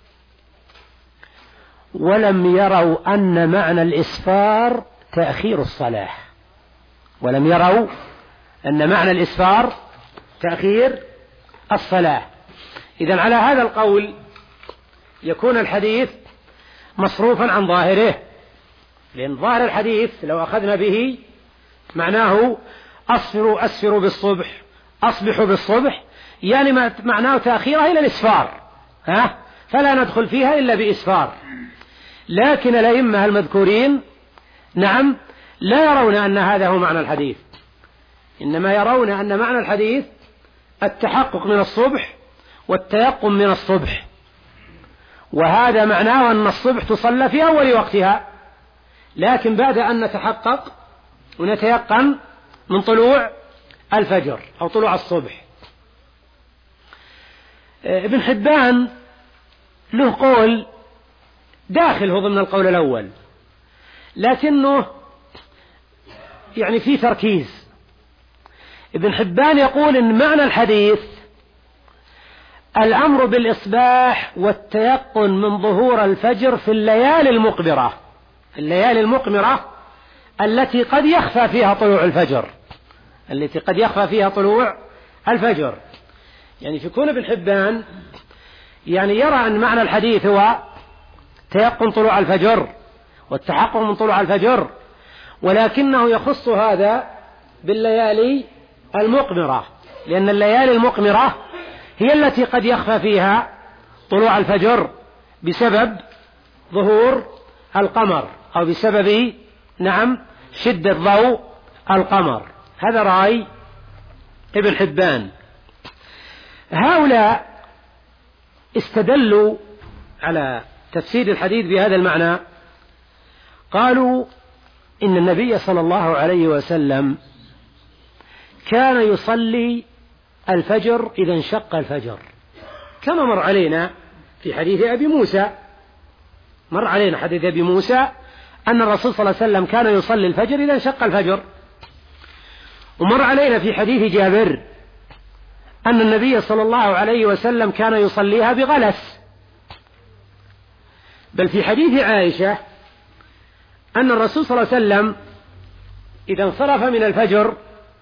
ولم يروا أن معنى الإسفار تأخير الصلاة، ولم يروا أن معنى الإسفار تأخير الصلاة. إذن على هذا القول يكون الحديث مصروفا عن ظاهره، لأن ظاهر الحديث لو أخذنا به معناه أصفروا أسفروا بالصبح أصبحوا بالصبح، يعني معناه تأخيرها إلى الإسفار، ها؟ فلا ندخل فيها إلا بإسفار. لكن الأئمة المذكورين نعم لا يرون أن هذا هو معنى الحديث، إنما يرون أن معنى الحديث التحقق من الصبح والتيقن من الصبح، وهذا معناه أن الصبح تصلى في أول وقتها، لكن بعد أن نتحقق ونتيقن من طلوع الفجر أو طلوع الصبح. ابن حبان له قول داخله ضمن القول الأول، لكنه يعني في تركيز. ابن حبان يقول إن معنى الحديث الأمر بالإصباح والتيقن من ظهور الفجر في الليالي المقمرة، الليالي المقمرة التي قد يخفى فيها طلوع الفجر، التي قد يخفى فيها طلوع الفجر. يعني في كون ابن حبان يعني يرى أن معنى الحديث هو تيقن طلوع الفجر والتحقق من طلوع الفجر، ولكنه يخص هذا بالليالي المقمرة، لأن الليالي المقمرة هي التي قد يخفى فيها طلوع الفجر بسبب ظهور القمر أو بسبب نعم شدة ضوء القمر. هذا رأي ابن حبان. هؤلاء استدلوا على تفسير الحديث بهذا المعنى، قالوا إن النبي صلى الله عليه وسلم كان يصلي الفجر إذا انشق الفجر، كما مر علينا في حديث أبي موسى، مر علينا حديث أبي موسى أن الرسول صلى الله عليه وسلم كان يصلي الفجر إذا انشق الفجر، ومر علينا في حديث جابر أن النبي صلى الله عليه وسلم كان يصليها بغلس. بل في حديث عائشة أن الرسول صلى الله عليه وسلم إذا انصرف من الفجر،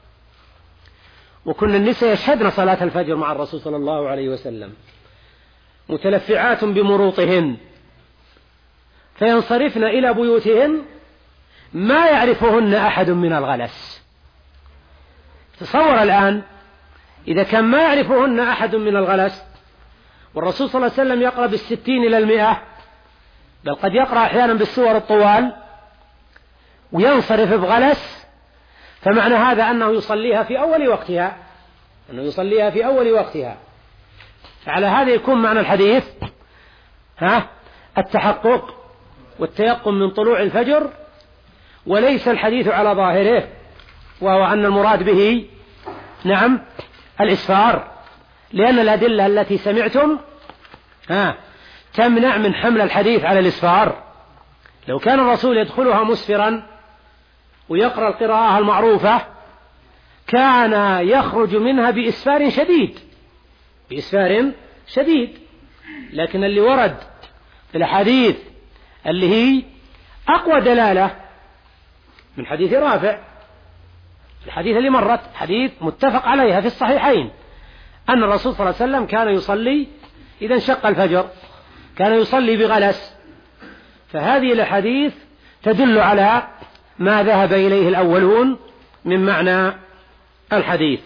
وكن النساء يشهدن صلاة الفجر مع الرسول صلى الله عليه وسلم متلفعات بمروطهن، فينصرفن إلى بيوتهن ما يعرفهن أحد من الغلس. تصور الآن إذا كان ما يعرفهن أحد من الغلس، والرسول صلى الله عليه وسلم يقرأ بالستين إلى المئة، بل قد يقرأ أحيانا بالسور الطوال وينصرف بغلس، فمعنى هذا أنه يصليها في أول وقتها، أنه يصليها في أول وقتها. فعلى هذا يكون معنى الحديث ها التحقق والتيقن من طلوع الفجر، وليس الحديث على ظاهره، وهو أن المراد به نعم الإسفار، لأن الأدلة التي سمعتم ها تمنع من حمل الحديث على الإسفار. لو كان الرسول يدخلها مسفرا ويقرأ القراءة المعروفة كان يخرج منها بإسفار شديد، بإسفار شديد، لكن اللي ورد في الأحاديث اللي هي أقوى دلالة من حديث رافع، الحديث اللي مرت حديث متفق عليها في الصحيحين أن الرسول صلى الله عليه وسلم كان يصلي إذا انشق الفجر، كان يصلي بغلس، فهذه الأحاديث تدل على ما ذهب إليه الأولون من معنى الحديث.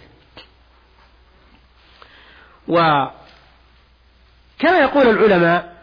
وكما يقول العلماء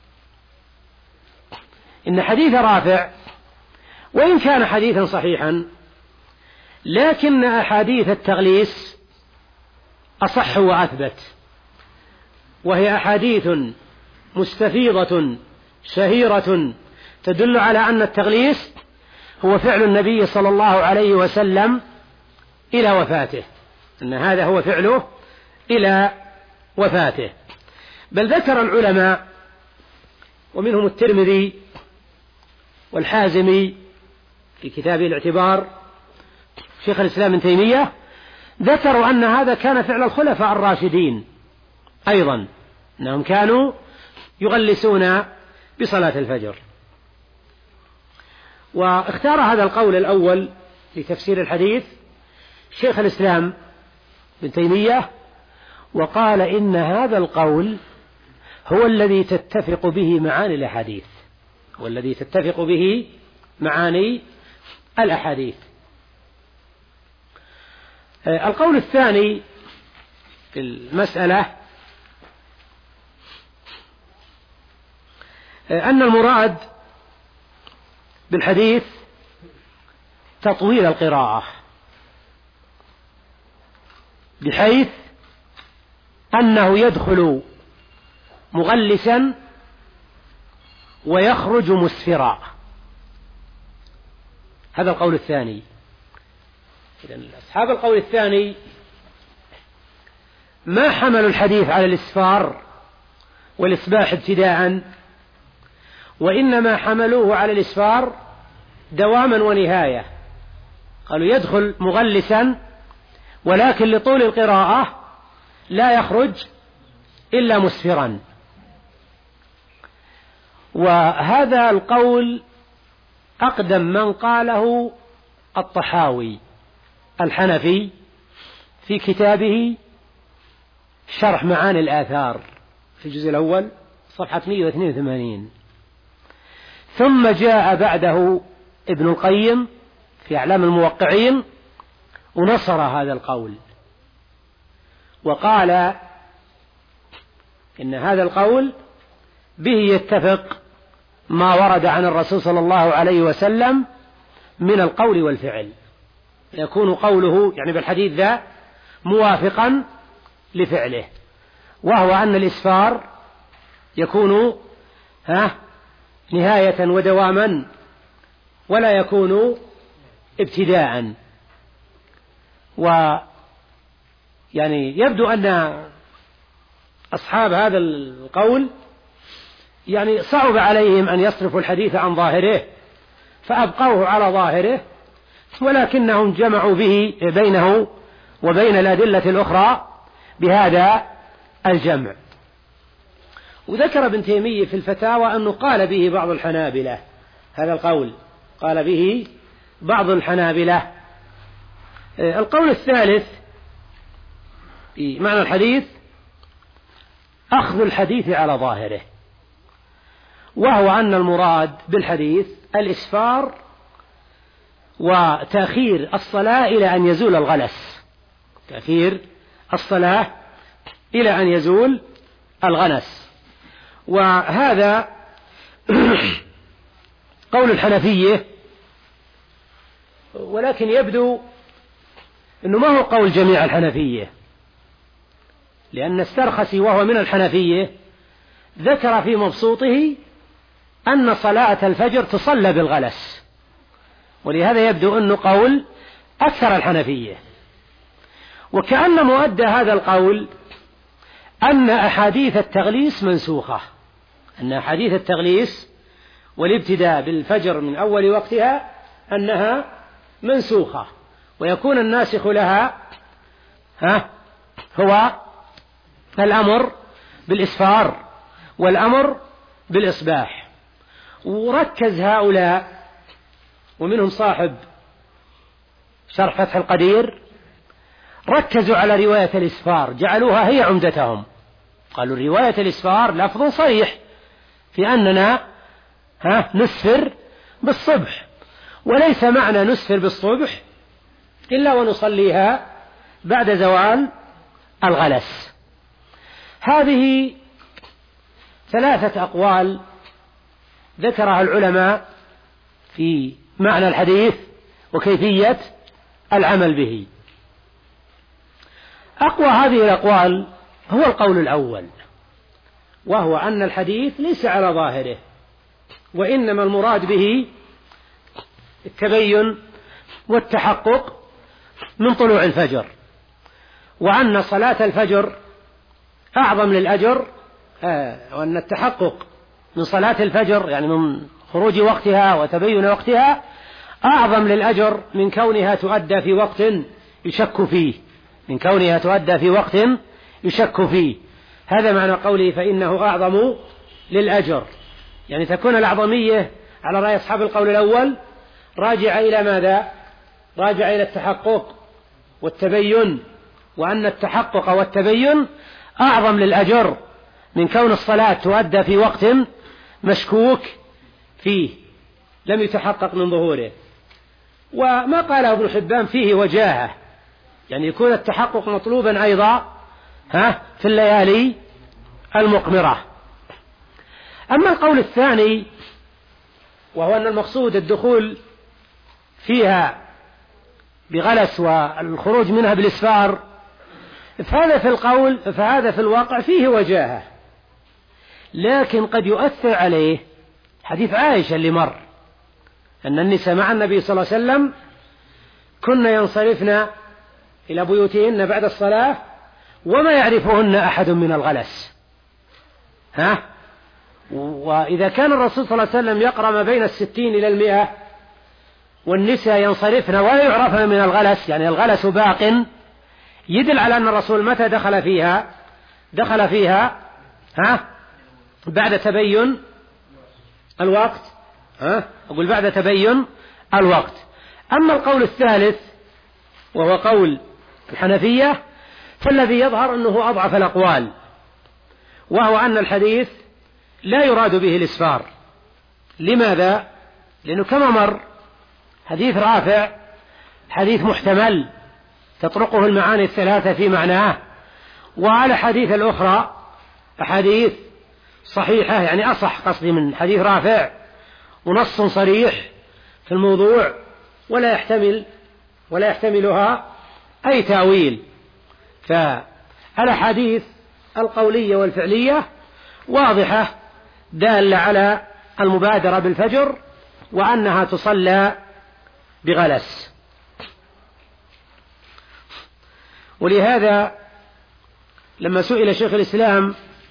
إن حديث رافع وإن كان حديثا صحيحا لكن أحاديث التغليس أصح وأثبت، وهي أحاديث مستفيضة شهيرة تدل على أن التغليس هو فعل النبي صلى الله عليه وسلم إلى وفاته، أن هذا هو فعله إلى وفاته. بل ذكر العلماء ومنهم الترمذي والحازمي في كتابه الاعتبار، شيخ الإسلام ابن تيمية، ذكروا أن هذا كان فعل الخلفاء الراشدين أيضا، أنهم كانوا يغلسون بصلاة الفجر. واختار هذا القول الأول لتفسير الحديث شيخ الإسلام ابن تيمية، وقال إن هذا القول هو الذي تتفق به معاني الأحاديث، هو الذي تتفق به معاني الأحاديث. القول الثاني في المسألة أن المراد بالحديث تطويل القراءة، بحيث أنه يدخل مغلسا ويخرج مسفرا. هذا القول الثاني. إذن أصحاب القول الثاني ما حملوا الحديث على الإسفار والإصباح ابتداء، وإنما حملوه على الإسفار دواما ونهاية. قالوا يدخل مغلسا ولكن لطول القراءة لا يخرج إلا مسفرا. وهذا القول أقدم من قاله الطحاوي الحنفي في كتابه شرح معاني الآثار في الجزء الأول صفحة مئة واثنين وثمانين. ثم جاء بعده ابن القيم في أعلام الموقعين ونصر هذا القول، وقال إن هذا القول به يتفق ما ورد عن الرسول صلى الله عليه وسلم من القول والفعل، يكون قوله يعني بالحديث ذا موافقا لفعله، وهو أن الإسفار يكون ها نهاية ودواما ولا يكون ابتداء. ويعني يبدو أن أصحاب هذا القول يعني صعب عليهم أن يصرفوا الحديث عن ظاهره فأبقوه على ظاهره، ولكنهم جمعوا به بينه وبين الأدلة الأخرى بهذا الجمع. وذكر ابن تيمية في الفتاوى أنه قال به بعض الحنابلة، هذا القول قال به بعض الحنابلة. القول الثالث في معنى الحديث أخذ الحديث على ظاهره، وهو أن المراد بالحديث الإسفار وتأخير الصلاة إلى أن يزول الغلس، تأخير الصلاة إلى أن يزول الغلس. وهذا قول الحنفية، ولكن يبدو أنه ما هو قول جميع الحنفية، لأن السرخسي وهو من الحنفية ذكر في مبسوطه أن صلاة الفجر تصلى بالغلس، ولهذا يبدو أنه قول أكثر الحنفية. وكأن مؤدى هذا القول أن أحاديث التغليس منسوخة، أن أحاديث التغليس والابتداء بالفجر من أول وقتها أنها منسوخة، ويكون الناسخ لها ها هو الأمر بالإسفار والأمر بالإصباح. وركز هؤلاء ومنهم صاحب شرح فتح القدير ركزوا على رواية الإسفار، جعلوها هي عمدتهم. قالوا رواية الإسفار لفظ صريح في أننا ها نسفر بالصبح، وليس معنى نسفر بالصبح إلا ونصليها بعد زوال الغلس. هذه ثلاثة أقوال ذكرها العلماء في معنى الحديث وكيفية العمل به. أقوى هذه الأقوال هو القول الأول، وهو أن الحديث ليس على ظاهره، وإنما المراد به التبين والتحقق من طلوع الفجر، وأن صلاة الفجر أعظم للأجر، وأن التحقق من صلاة الفجر يعني من خروج وقتها وتبين وقتها أعظم للأجر من كونها تؤدى في وقت يشك فيه من كونها تؤدى في وقت يشك فيه. هذا معنى قوله فإنه أعظم للأجر، يعني تكون الأعظمية على رأي أصحاب القول الأول راجع إلى ماذا؟ راجع إلى التحقق والتبين، وأن التحقق والتبين أعظم للأجر من كون الصلاة تؤدى في وقت مشكوك فيه لم يتحقق من ظهوره. وما قاله ابن حبان فيه وجاهة، يعني يكون التحقق مطلوبا أيضا ها في الليالي المقمرة. أما القول الثاني وهو أن المقصود الدخول فيها بغلس والخروج منها بالإسفار، فهذا في القول فهذا في الواقع فيه وجاهة، لكن قد يؤثر عليه حديث عائشة اللي مر أن النساء مع النبي صلى الله عليه وسلم كن ينصرفن إلى بيوتهن بعد الصلاة وما يعرفهن أحد من الغلس. ها؟ وإذا كان الرسول صلى الله عليه وسلم يقرأ ما بين الستين إلى المئة والنساء ينصرفن ولا يعرفن من الغلس، يعني الغلس باق، يدل على أن الرسول متى دخل فيها دخل فيها ها بعد تبين الوقت، ها أقول بعد تبين الوقت. أما القول الثالث وهو قول الحنفية فالذي يظهر أنه أضعف الأقوال، وهو أن الحديث لا يراد به الإسفار. لماذا؟ لأنه كما مر حديث رافع حديث محتمل تطرقه المعاني الثلاثة في معناه، وعلى حديث الأخرى أحاديث صحيحة يعني أصح قصدي من حديث رافع ونص صريح في الموضوع ولا يحتمل ولا يحتملها أي تأويل. فالأحاديث القولية والفعلية واضحة دالة على المبادرة بالفجر وأنها تصلى بغلس. ولهذا لما سئل شيخ الإسلام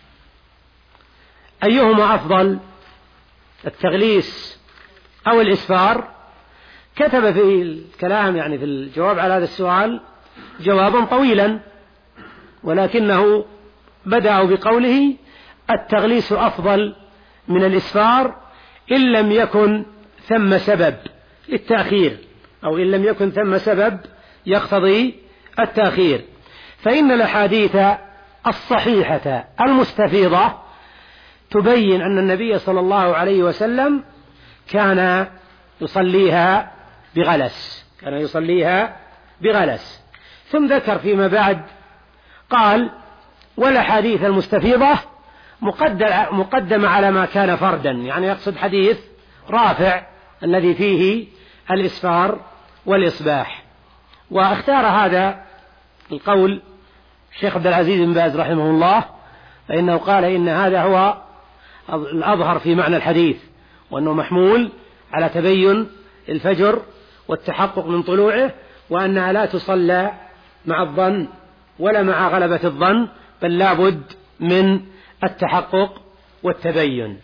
أيهما أفضل التغليس أو الإسفار، كتب في الكلام يعني في الجواب على هذا السؤال جوابا طويلا، ولكنه بدأ بقوله التغليس أفضل من الإسفار إن لم يكن ثم سبب للتأخير، أو إن لم يكن ثم سبب يقتضي التأخير. فإن الأحاديث الصحيحة المستفيضة تبين أن النبي صلى الله عليه وسلم كان يصليها بغلس كان يصليها بغلس ثم ذكر فيما بعد قال والأحاديث المستفيضة مقدمة على ما كان فردا، يعني يقصد حديث رافع الذي فيه الإسفار والإصباح. واختار هذا القول الشيخ عبد العزيز بن باز رحمه الله، فإنه قال إن هذا هو الأظهر في معنى الحديث، وأنه محمول على تبين الفجر والتحقق من طلوعه، وأنها لا تصلى مع الظن ولا مع غلبة الظن، بل لابد من التحقق والتبين.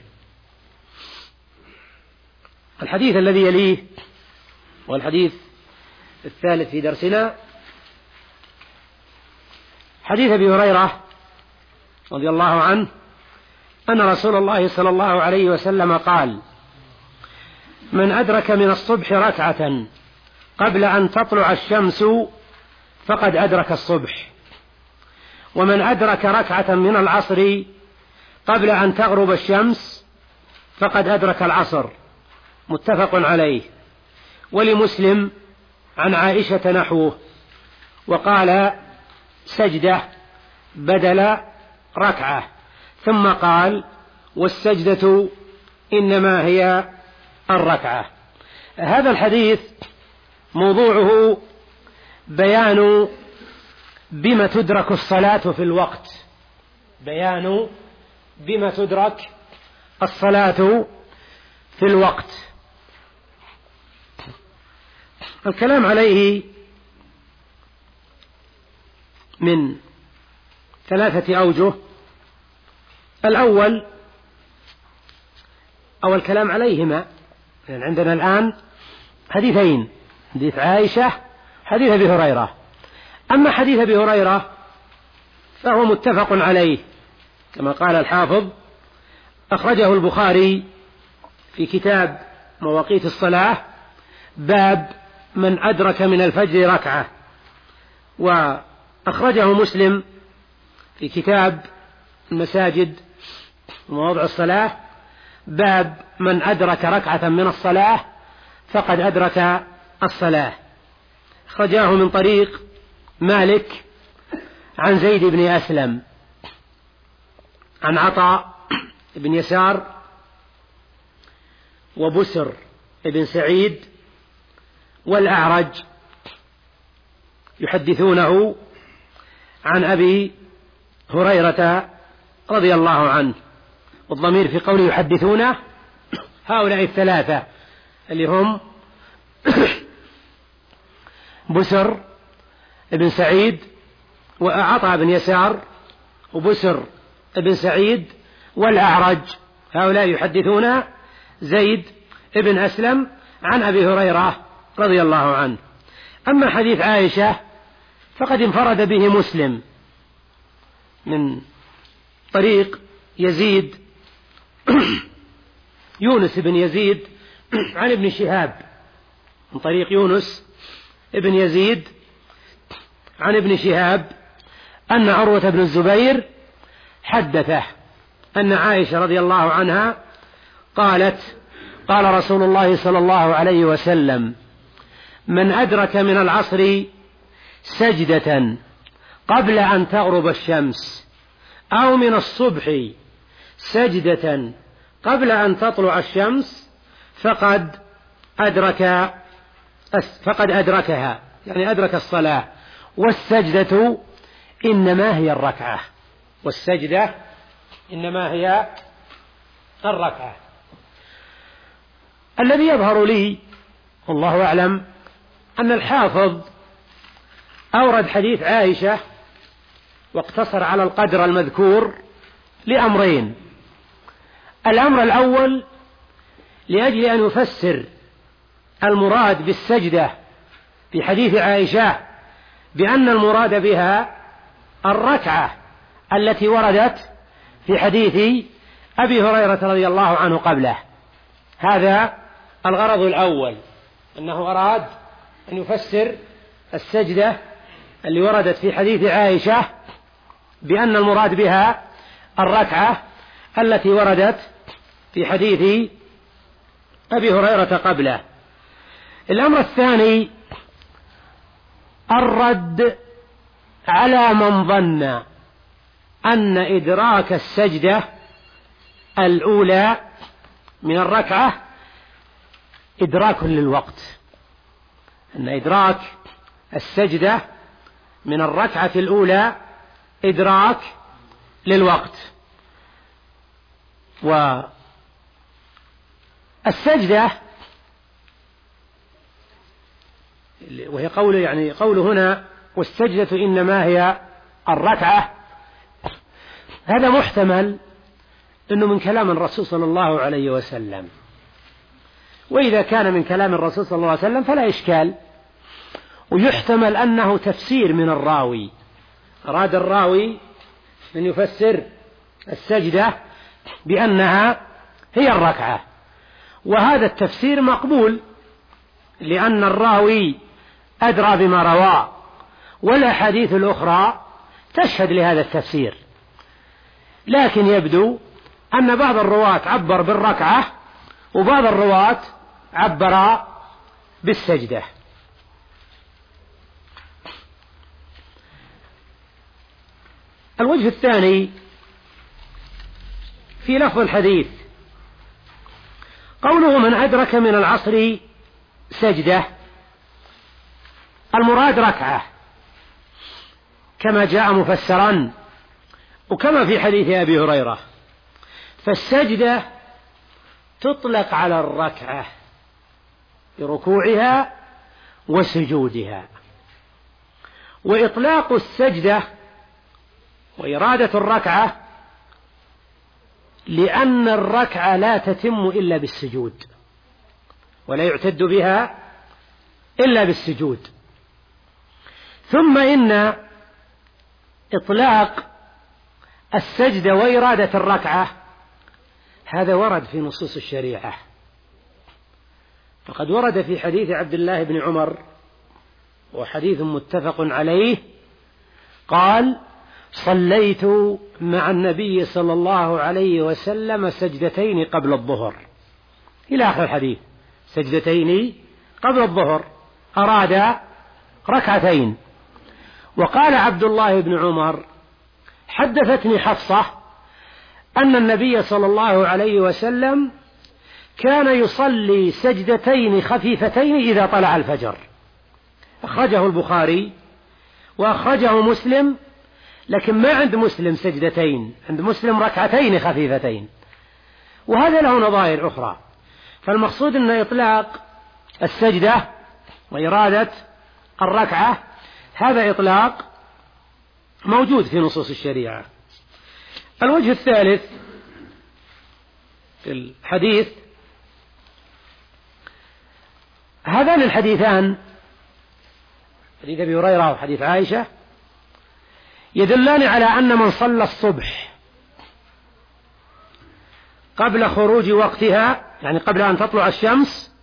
الحديث الذي يليه والحديث الثالث في درسنا حديث أبي هريرة رضي الله عنه أن رسول الله صلى الله عليه وسلم قال: من أدرك من الصبح ركعة قبل أن تطلع الشمس فقد أدرك الصبح، ومن أدرك ركعة من العصر قبل أن تغرب الشمس فقد أدرك العصر. متفق عليه. ولمسلم عن عائشة نحوه، وقال: سجدة بدل ركعة، ثم قال: والسجدة إنما هي الركعة. هذا الحديث موضوعه بيان بما تدرك الصلاة في الوقت، بيان بما تدرك الصلاة في الوقت. الكلام عليه من ثلاثة أوجه. الأول أو الكلام عليهما، يعني عندنا الآن حديثين: حديث عائشة، حديث أبي هريرة. أما حديث أبي هريرة فهو متفق عليه كما قال الحافظ، أخرجه البخاري في كتاب مواقيت الصلاة باب من أدرك من الفجر ركعة، وأخرجه مسلم في كتاب المساجد ومواضع الصلاة باب من أدرك ركعة من الصلاة فقد أدرك الصلاة. أخرجاه من طريق مالك عن زيد بن أسلم عن عطاء بن يسار وبسر بن سعيد والأعرج يحدثونه عن أبي هريرة رضي الله عنه، والضمير في قوله يحدثونه هؤلاء الثلاثة اللي هم بسر بن سعيد وعطاء بن يسار وبسر بن سعيد والأعرج، هؤلاء يحدثون زيد بن أسلم عن أبي هريرة رضي الله عنه. أما حديث عائشة فقد انفرد به مسلم من طريق يزيد يونس بن يزيد عن ابن شهاب، من طريق يونس ابن يزيد عن ابن شهاب أن عروة بن الزبير حدثه أن عائشة رضي الله عنها قالت: قال رسول الله صلى الله عليه وسلم: من أدرك من العصر سجدة قبل أن تغرب الشمس أو من الصبح سجدة قبل أن تطلع الشمس فقد أدرك فقد أدركها، يعني أدرك الصلاة. والسجدة إنما هي الركعة، والسجدة إنما هي الركعة. الذي يظهر لي والله أعلم أن الحافظ أورد حديث عائشة واقتصر على القدر المذكور لأمرين: الأمر الأول لأجل أن يفسر المراد بالسجدة في حديث عائشة بأن المراد بها الركعة التي وردت في حديث أبي هريرة رضي الله عنه قبله. هذا الغرض الأول، أنه أراد أن يفسر السجدة اللي وردت في حديث عائشة بأن المراد بها الركعة التي وردت في حديث أبي هريرة قبله. الأمر الثاني الرد على من ظن أن إدراك السجدة الأولى من الركعة إدراك للوقت، أن إدراك السجدة من الركعة الأولى إدراك للوقت. والسجدة وهي قول يعني قول هنا والسجدة إنما هي الركعة، هذا محتمل أنه من كلام الرسول صلى الله عليه وسلم، وإذا كان من كلام الرسول صلى الله عليه وسلم فلا إشكال. ويحتمل أنه تفسير من الراوي، أراد الراوي أن يفسر السجدة بأنها هي الركعة، وهذا التفسير مقبول لأن الراوي أدرى بما رواه، والأحاديث الأخرى تشهد لهذا التفسير. لكن يبدو أن بعض الرواة عبر بالركعة وبعض الرواة عبر بالسجدة. الوجه الثاني في لفظ الحديث قوله من أدرك من العصر سجدة، المراد ركعة كما جاء مفسرا وكما في حديث أبي هريرة، فالسجدة تطلق على الركعة بركوعها وسجودها، وإطلاق السجدة وإرادة الركعة لأن الركعة لا تتم إلا بالسجود، ولا يعتد بها إلا بالسجود. ثم إن إطلاق السجدة وإرادة الركعة هذا ورد في نصوص الشريعة، فقد ورد في حديث عبد الله بن عمر وحديث متفق عليه قال صليت مع النبي صلى الله عليه وسلم سجدتين قبل الظهر إلى آخر الحديث، سجدتين قبل الظهر أراد ركعتين. وقال عبد الله بن عمر حدثتني حفصة أن النبي صلى الله عليه وسلم كان يصلي سجدتين خفيفتين إذا طلع الفجر، أخرجه البخاري وأخرجه مسلم، لكن ما عند مسلم سجدتين، عند مسلم ركعتين خفيفتين، وهذا له نظائر أخرى. فالمقصود أن إطلاق السجدة وإرادة الركعة هذا إطلاق موجود في نصوص الشريعة. الوجه الثالث في الحديث هذان الحديثان، حديث أبي هريرة وحديث عائشة، يدلان على أن من صلى الصبح قبل خروج وقتها، يعني قبل أن تطلع الشمس،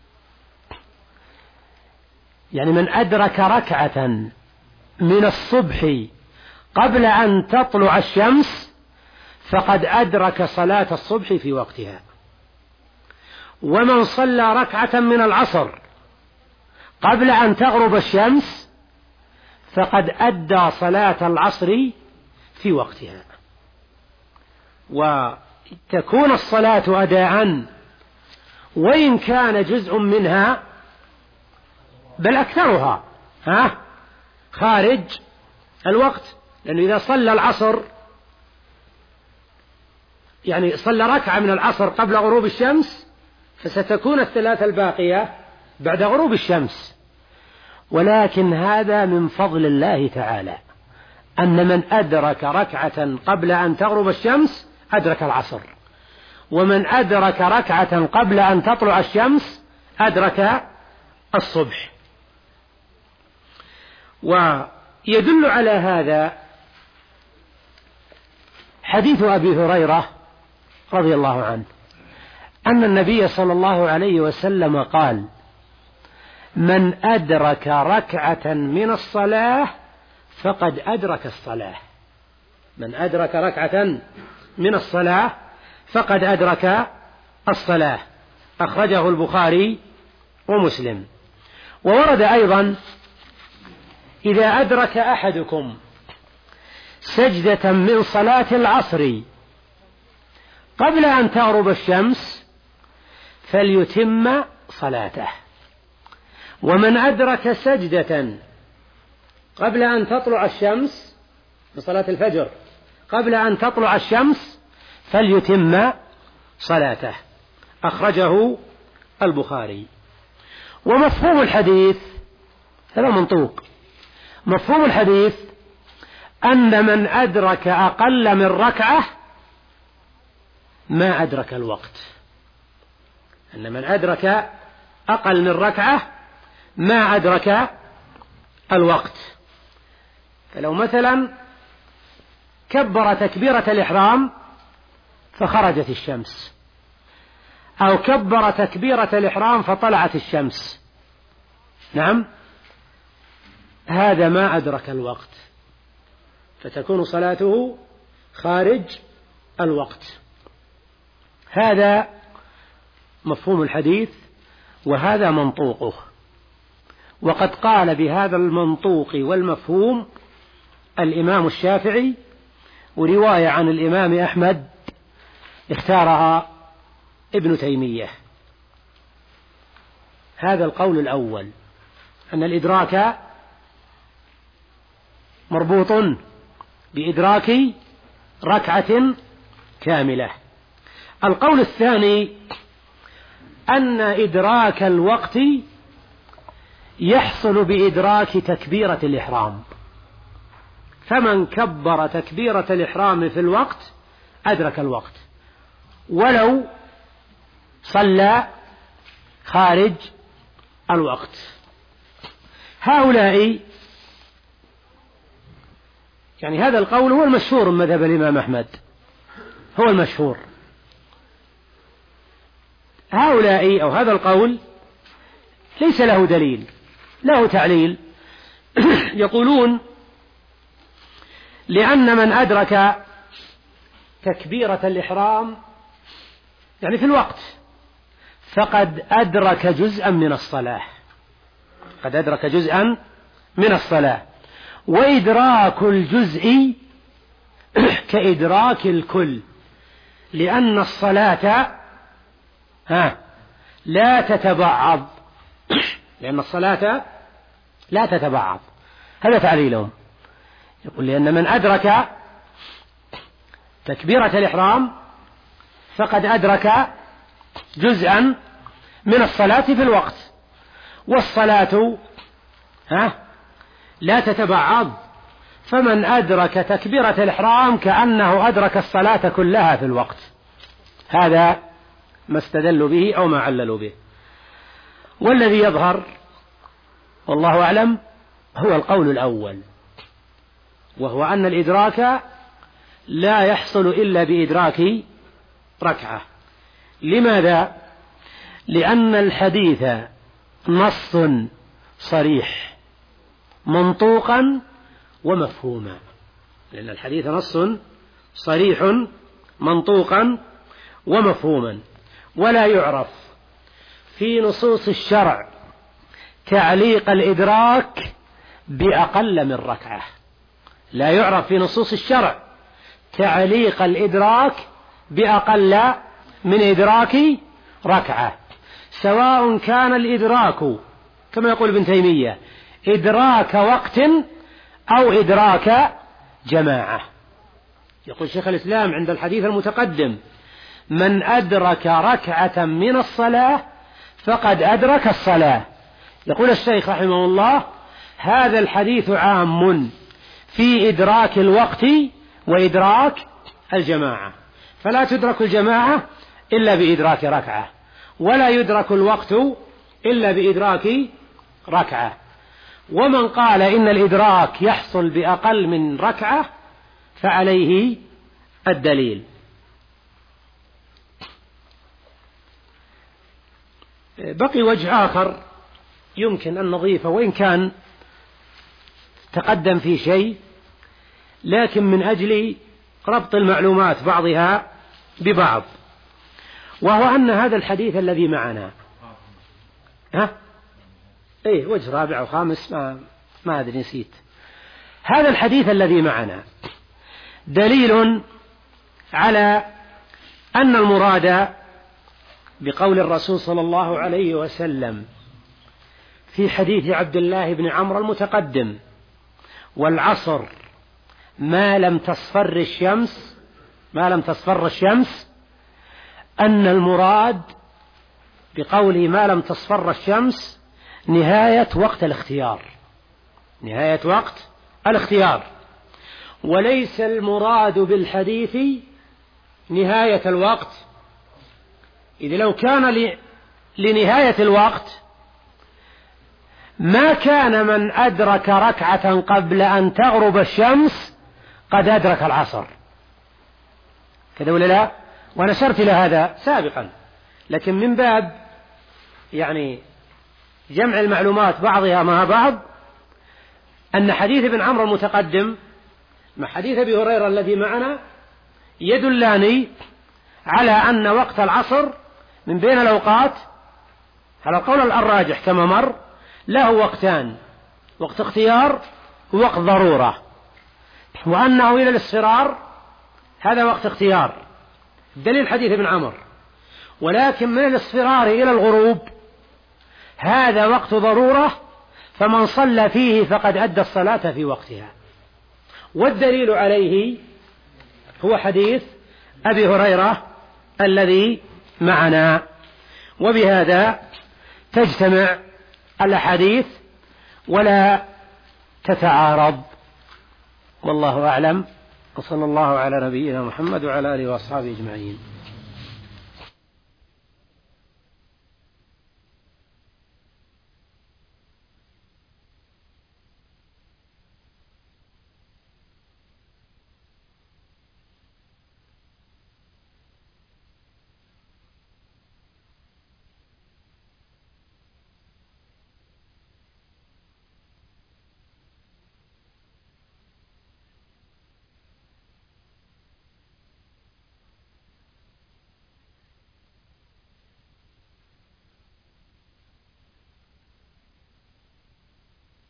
يعني من أدرك ركعة من الصبح قبل أن تطلع الشمس فقد أدرك صلاة الصبح في وقتها. ومن صلى ركعة من العصر قبل أن تغرب الشمس فقد أدى صلاة العصر في وقتها. وتكون الصلاة أداء وإن كان جزء منها بل أكثرها ها خارج الوقت، لأنه إذا صلى العصر يعني صلى ركعة من العصر قبل غروب الشمس فستكون الثلاثة الباقية بعد غروب الشمس. ولكن هذا من فضل الله تعالى أن من أدرك ركعة قبل أن تغرب الشمس أدرك العصر، ومن أدرك ركعة قبل أن تطلع الشمس أدرك الصبح. ويدل على هذا حديث أبي هريرة رضي الله عنه أن النبي صلى الله عليه وسلم قال من أدرك ركعة من الصلاة فقد أدرك الصلاة، من أدرك ركعة من الصلاة فقد أدرك الصلاة، أخرجه البخاري ومسلم. وورد أيضا إذا أدرك أحدكم سجدة من صلاة العصر قبل أن تغرب الشمس فليتم صلاته، ومن أدرك سجدة قبل أن تطلع الشمس بصلاة الفجر قبل أن تطلع الشمس فليتم صلاته، أخرجه البخاري. ومفهوم الحديث هذا منطوق، مفهوم الحديث أن من أدرك أقل من ركعة ما أدرك الوقت، أن من أدرك أقل من ركعة ما أدرك الوقت. فلو مثلا كبر تكبيرة الإحرام فخرجت الشمس، أو كبر تكبيرة الإحرام فطلعت الشمس، نعم، هذا ما أدرك الوقت، فتكون صلاته خارج الوقت. هذا مفهوم الحديث وهذا منطوقه. وقد قال بهذا المنطوق والمفهوم الإمام الشافعي، ورواية عن الإمام أحمد اختارها ابن تيمية. هذا القول الأول، أن الإدراك مربوط بإدراك ركعة كاملة. القول الثاني أن إدراك الوقت يحصل بإدراك تكبيرة الإحرام، فمن كبر تكبيرة الإحرام في الوقت أدرك الوقت ولو صلى خارج الوقت. هؤلاء يعني هذا القول هو المشهور من مذهب الإمام أحمد، هو المشهور. هؤلاء أو هذا القول ليس له دليل، له تعليل. يقولون لأن من أدرك تكبيرة الإحرام يعني في الوقت فقد أدرك جزءا من الصلاة، قد أدرك جزءا من الصلاة، وإدراك الجزء كإدراك الكل، لأن الصلاة ها لا تتبعض، لأن الصلاة لا تتبعض. هذا تعليلهم. يقول لأن من أدرك تكبيرة الإحرام فقد أدرك جزءا من الصلاة في الوقت، والصلاة ها لا تتبعض، فمن أدرك تكبيرة الإحرام كأنه أدرك الصلاة كلها في الوقت. هذا ما استدلوا به أو ما عللوا به. والذي يظهر والله أعلم هو القول الأول، وهو أن الإدراك لا يحصل إلا بإدراك ركعة. لماذا؟ لأن الحديث نص صريح منطوقا ومفهوما، لأن الحديث نص صريح منطوقا ومفهوما، ولا يعرف في نصوص الشرع تعليق الإدراك بأقل من ركعة، لا يعرف في نصوص الشرع تعليق الإدراك بأقل من إدراك ركعة، سواء كان الإدراك كما يقول ابن تيمية إدراك وقت أو إدراك جماعة. يقول شيخ الإسلام عند الحديث المتقدم من أدرك ركعة من الصلاة فقد أدرك الصلاة. يقول الشيخ رحمه الله هذا الحديث عام في إدراك الوقت وإدراك الجماعة، فلا تدرك الجماعة إلا بإدراك ركعة، ولا يدرك الوقت إلا بإدراك ركعة. ومن قال إن الإدراك يحصل بأقل من ركعة فعليه الدليل. بقي وجه آخر يمكن أن نضيفه، وإن كان تقدم في شيء، لكن من أجل ربط المعلومات بعضها ببعض، وهو أن هذا الحديث الذي معنا ها إيه وجه رابع وخامس ما ما أدري نسيت. هذا الحديث الذي معنا دليل على أن المراد بقول الرسول صلى الله عليه وسلم في حديث عبد الله بن عمرو المتقدم والعصر ما لم تصفر الشمس ما لم تصفر الشمس أن المراد بقوله ما لم تصفر الشمس نهاية وقت الاختيار، نهاية وقت الاختيار، وليس المراد بالحديث نهاية الوقت. إذ لو كان لنهاية الوقت ما كان من أدرك ركعة قبل أن تغرب الشمس قد أدرك العصر، كذا ولا لا؟ وأنا أشرت إلى هذا سابقا، لكن من باب يعني جمع المعلومات بعضها مع بعض، أن حديث ابن عمرو المتقدم مع حديث أبي هريرة الذي معنا يدلان على أن وقت العصر من بين الأوقات على القول الراجح كما مر له وقتان، وقت اختيار ووقت ضرورة، وأنه إلى الاصفرار هذا وقت اختيار دليل حديث ابن عمرو، ولكن من الاصفرار إلى الغروب هذا وقت ضرورة، فمن صلى فيه فقد أدى الصلاة في وقتها. والدليل عليه هو حديث أبي هريرة الذي معنا. وبهذا تجتمع الأحاديث ولا تتعارض، والله أعلم، وصلى الله على نبينا محمد وعلى آله وأصحابه أجمعين.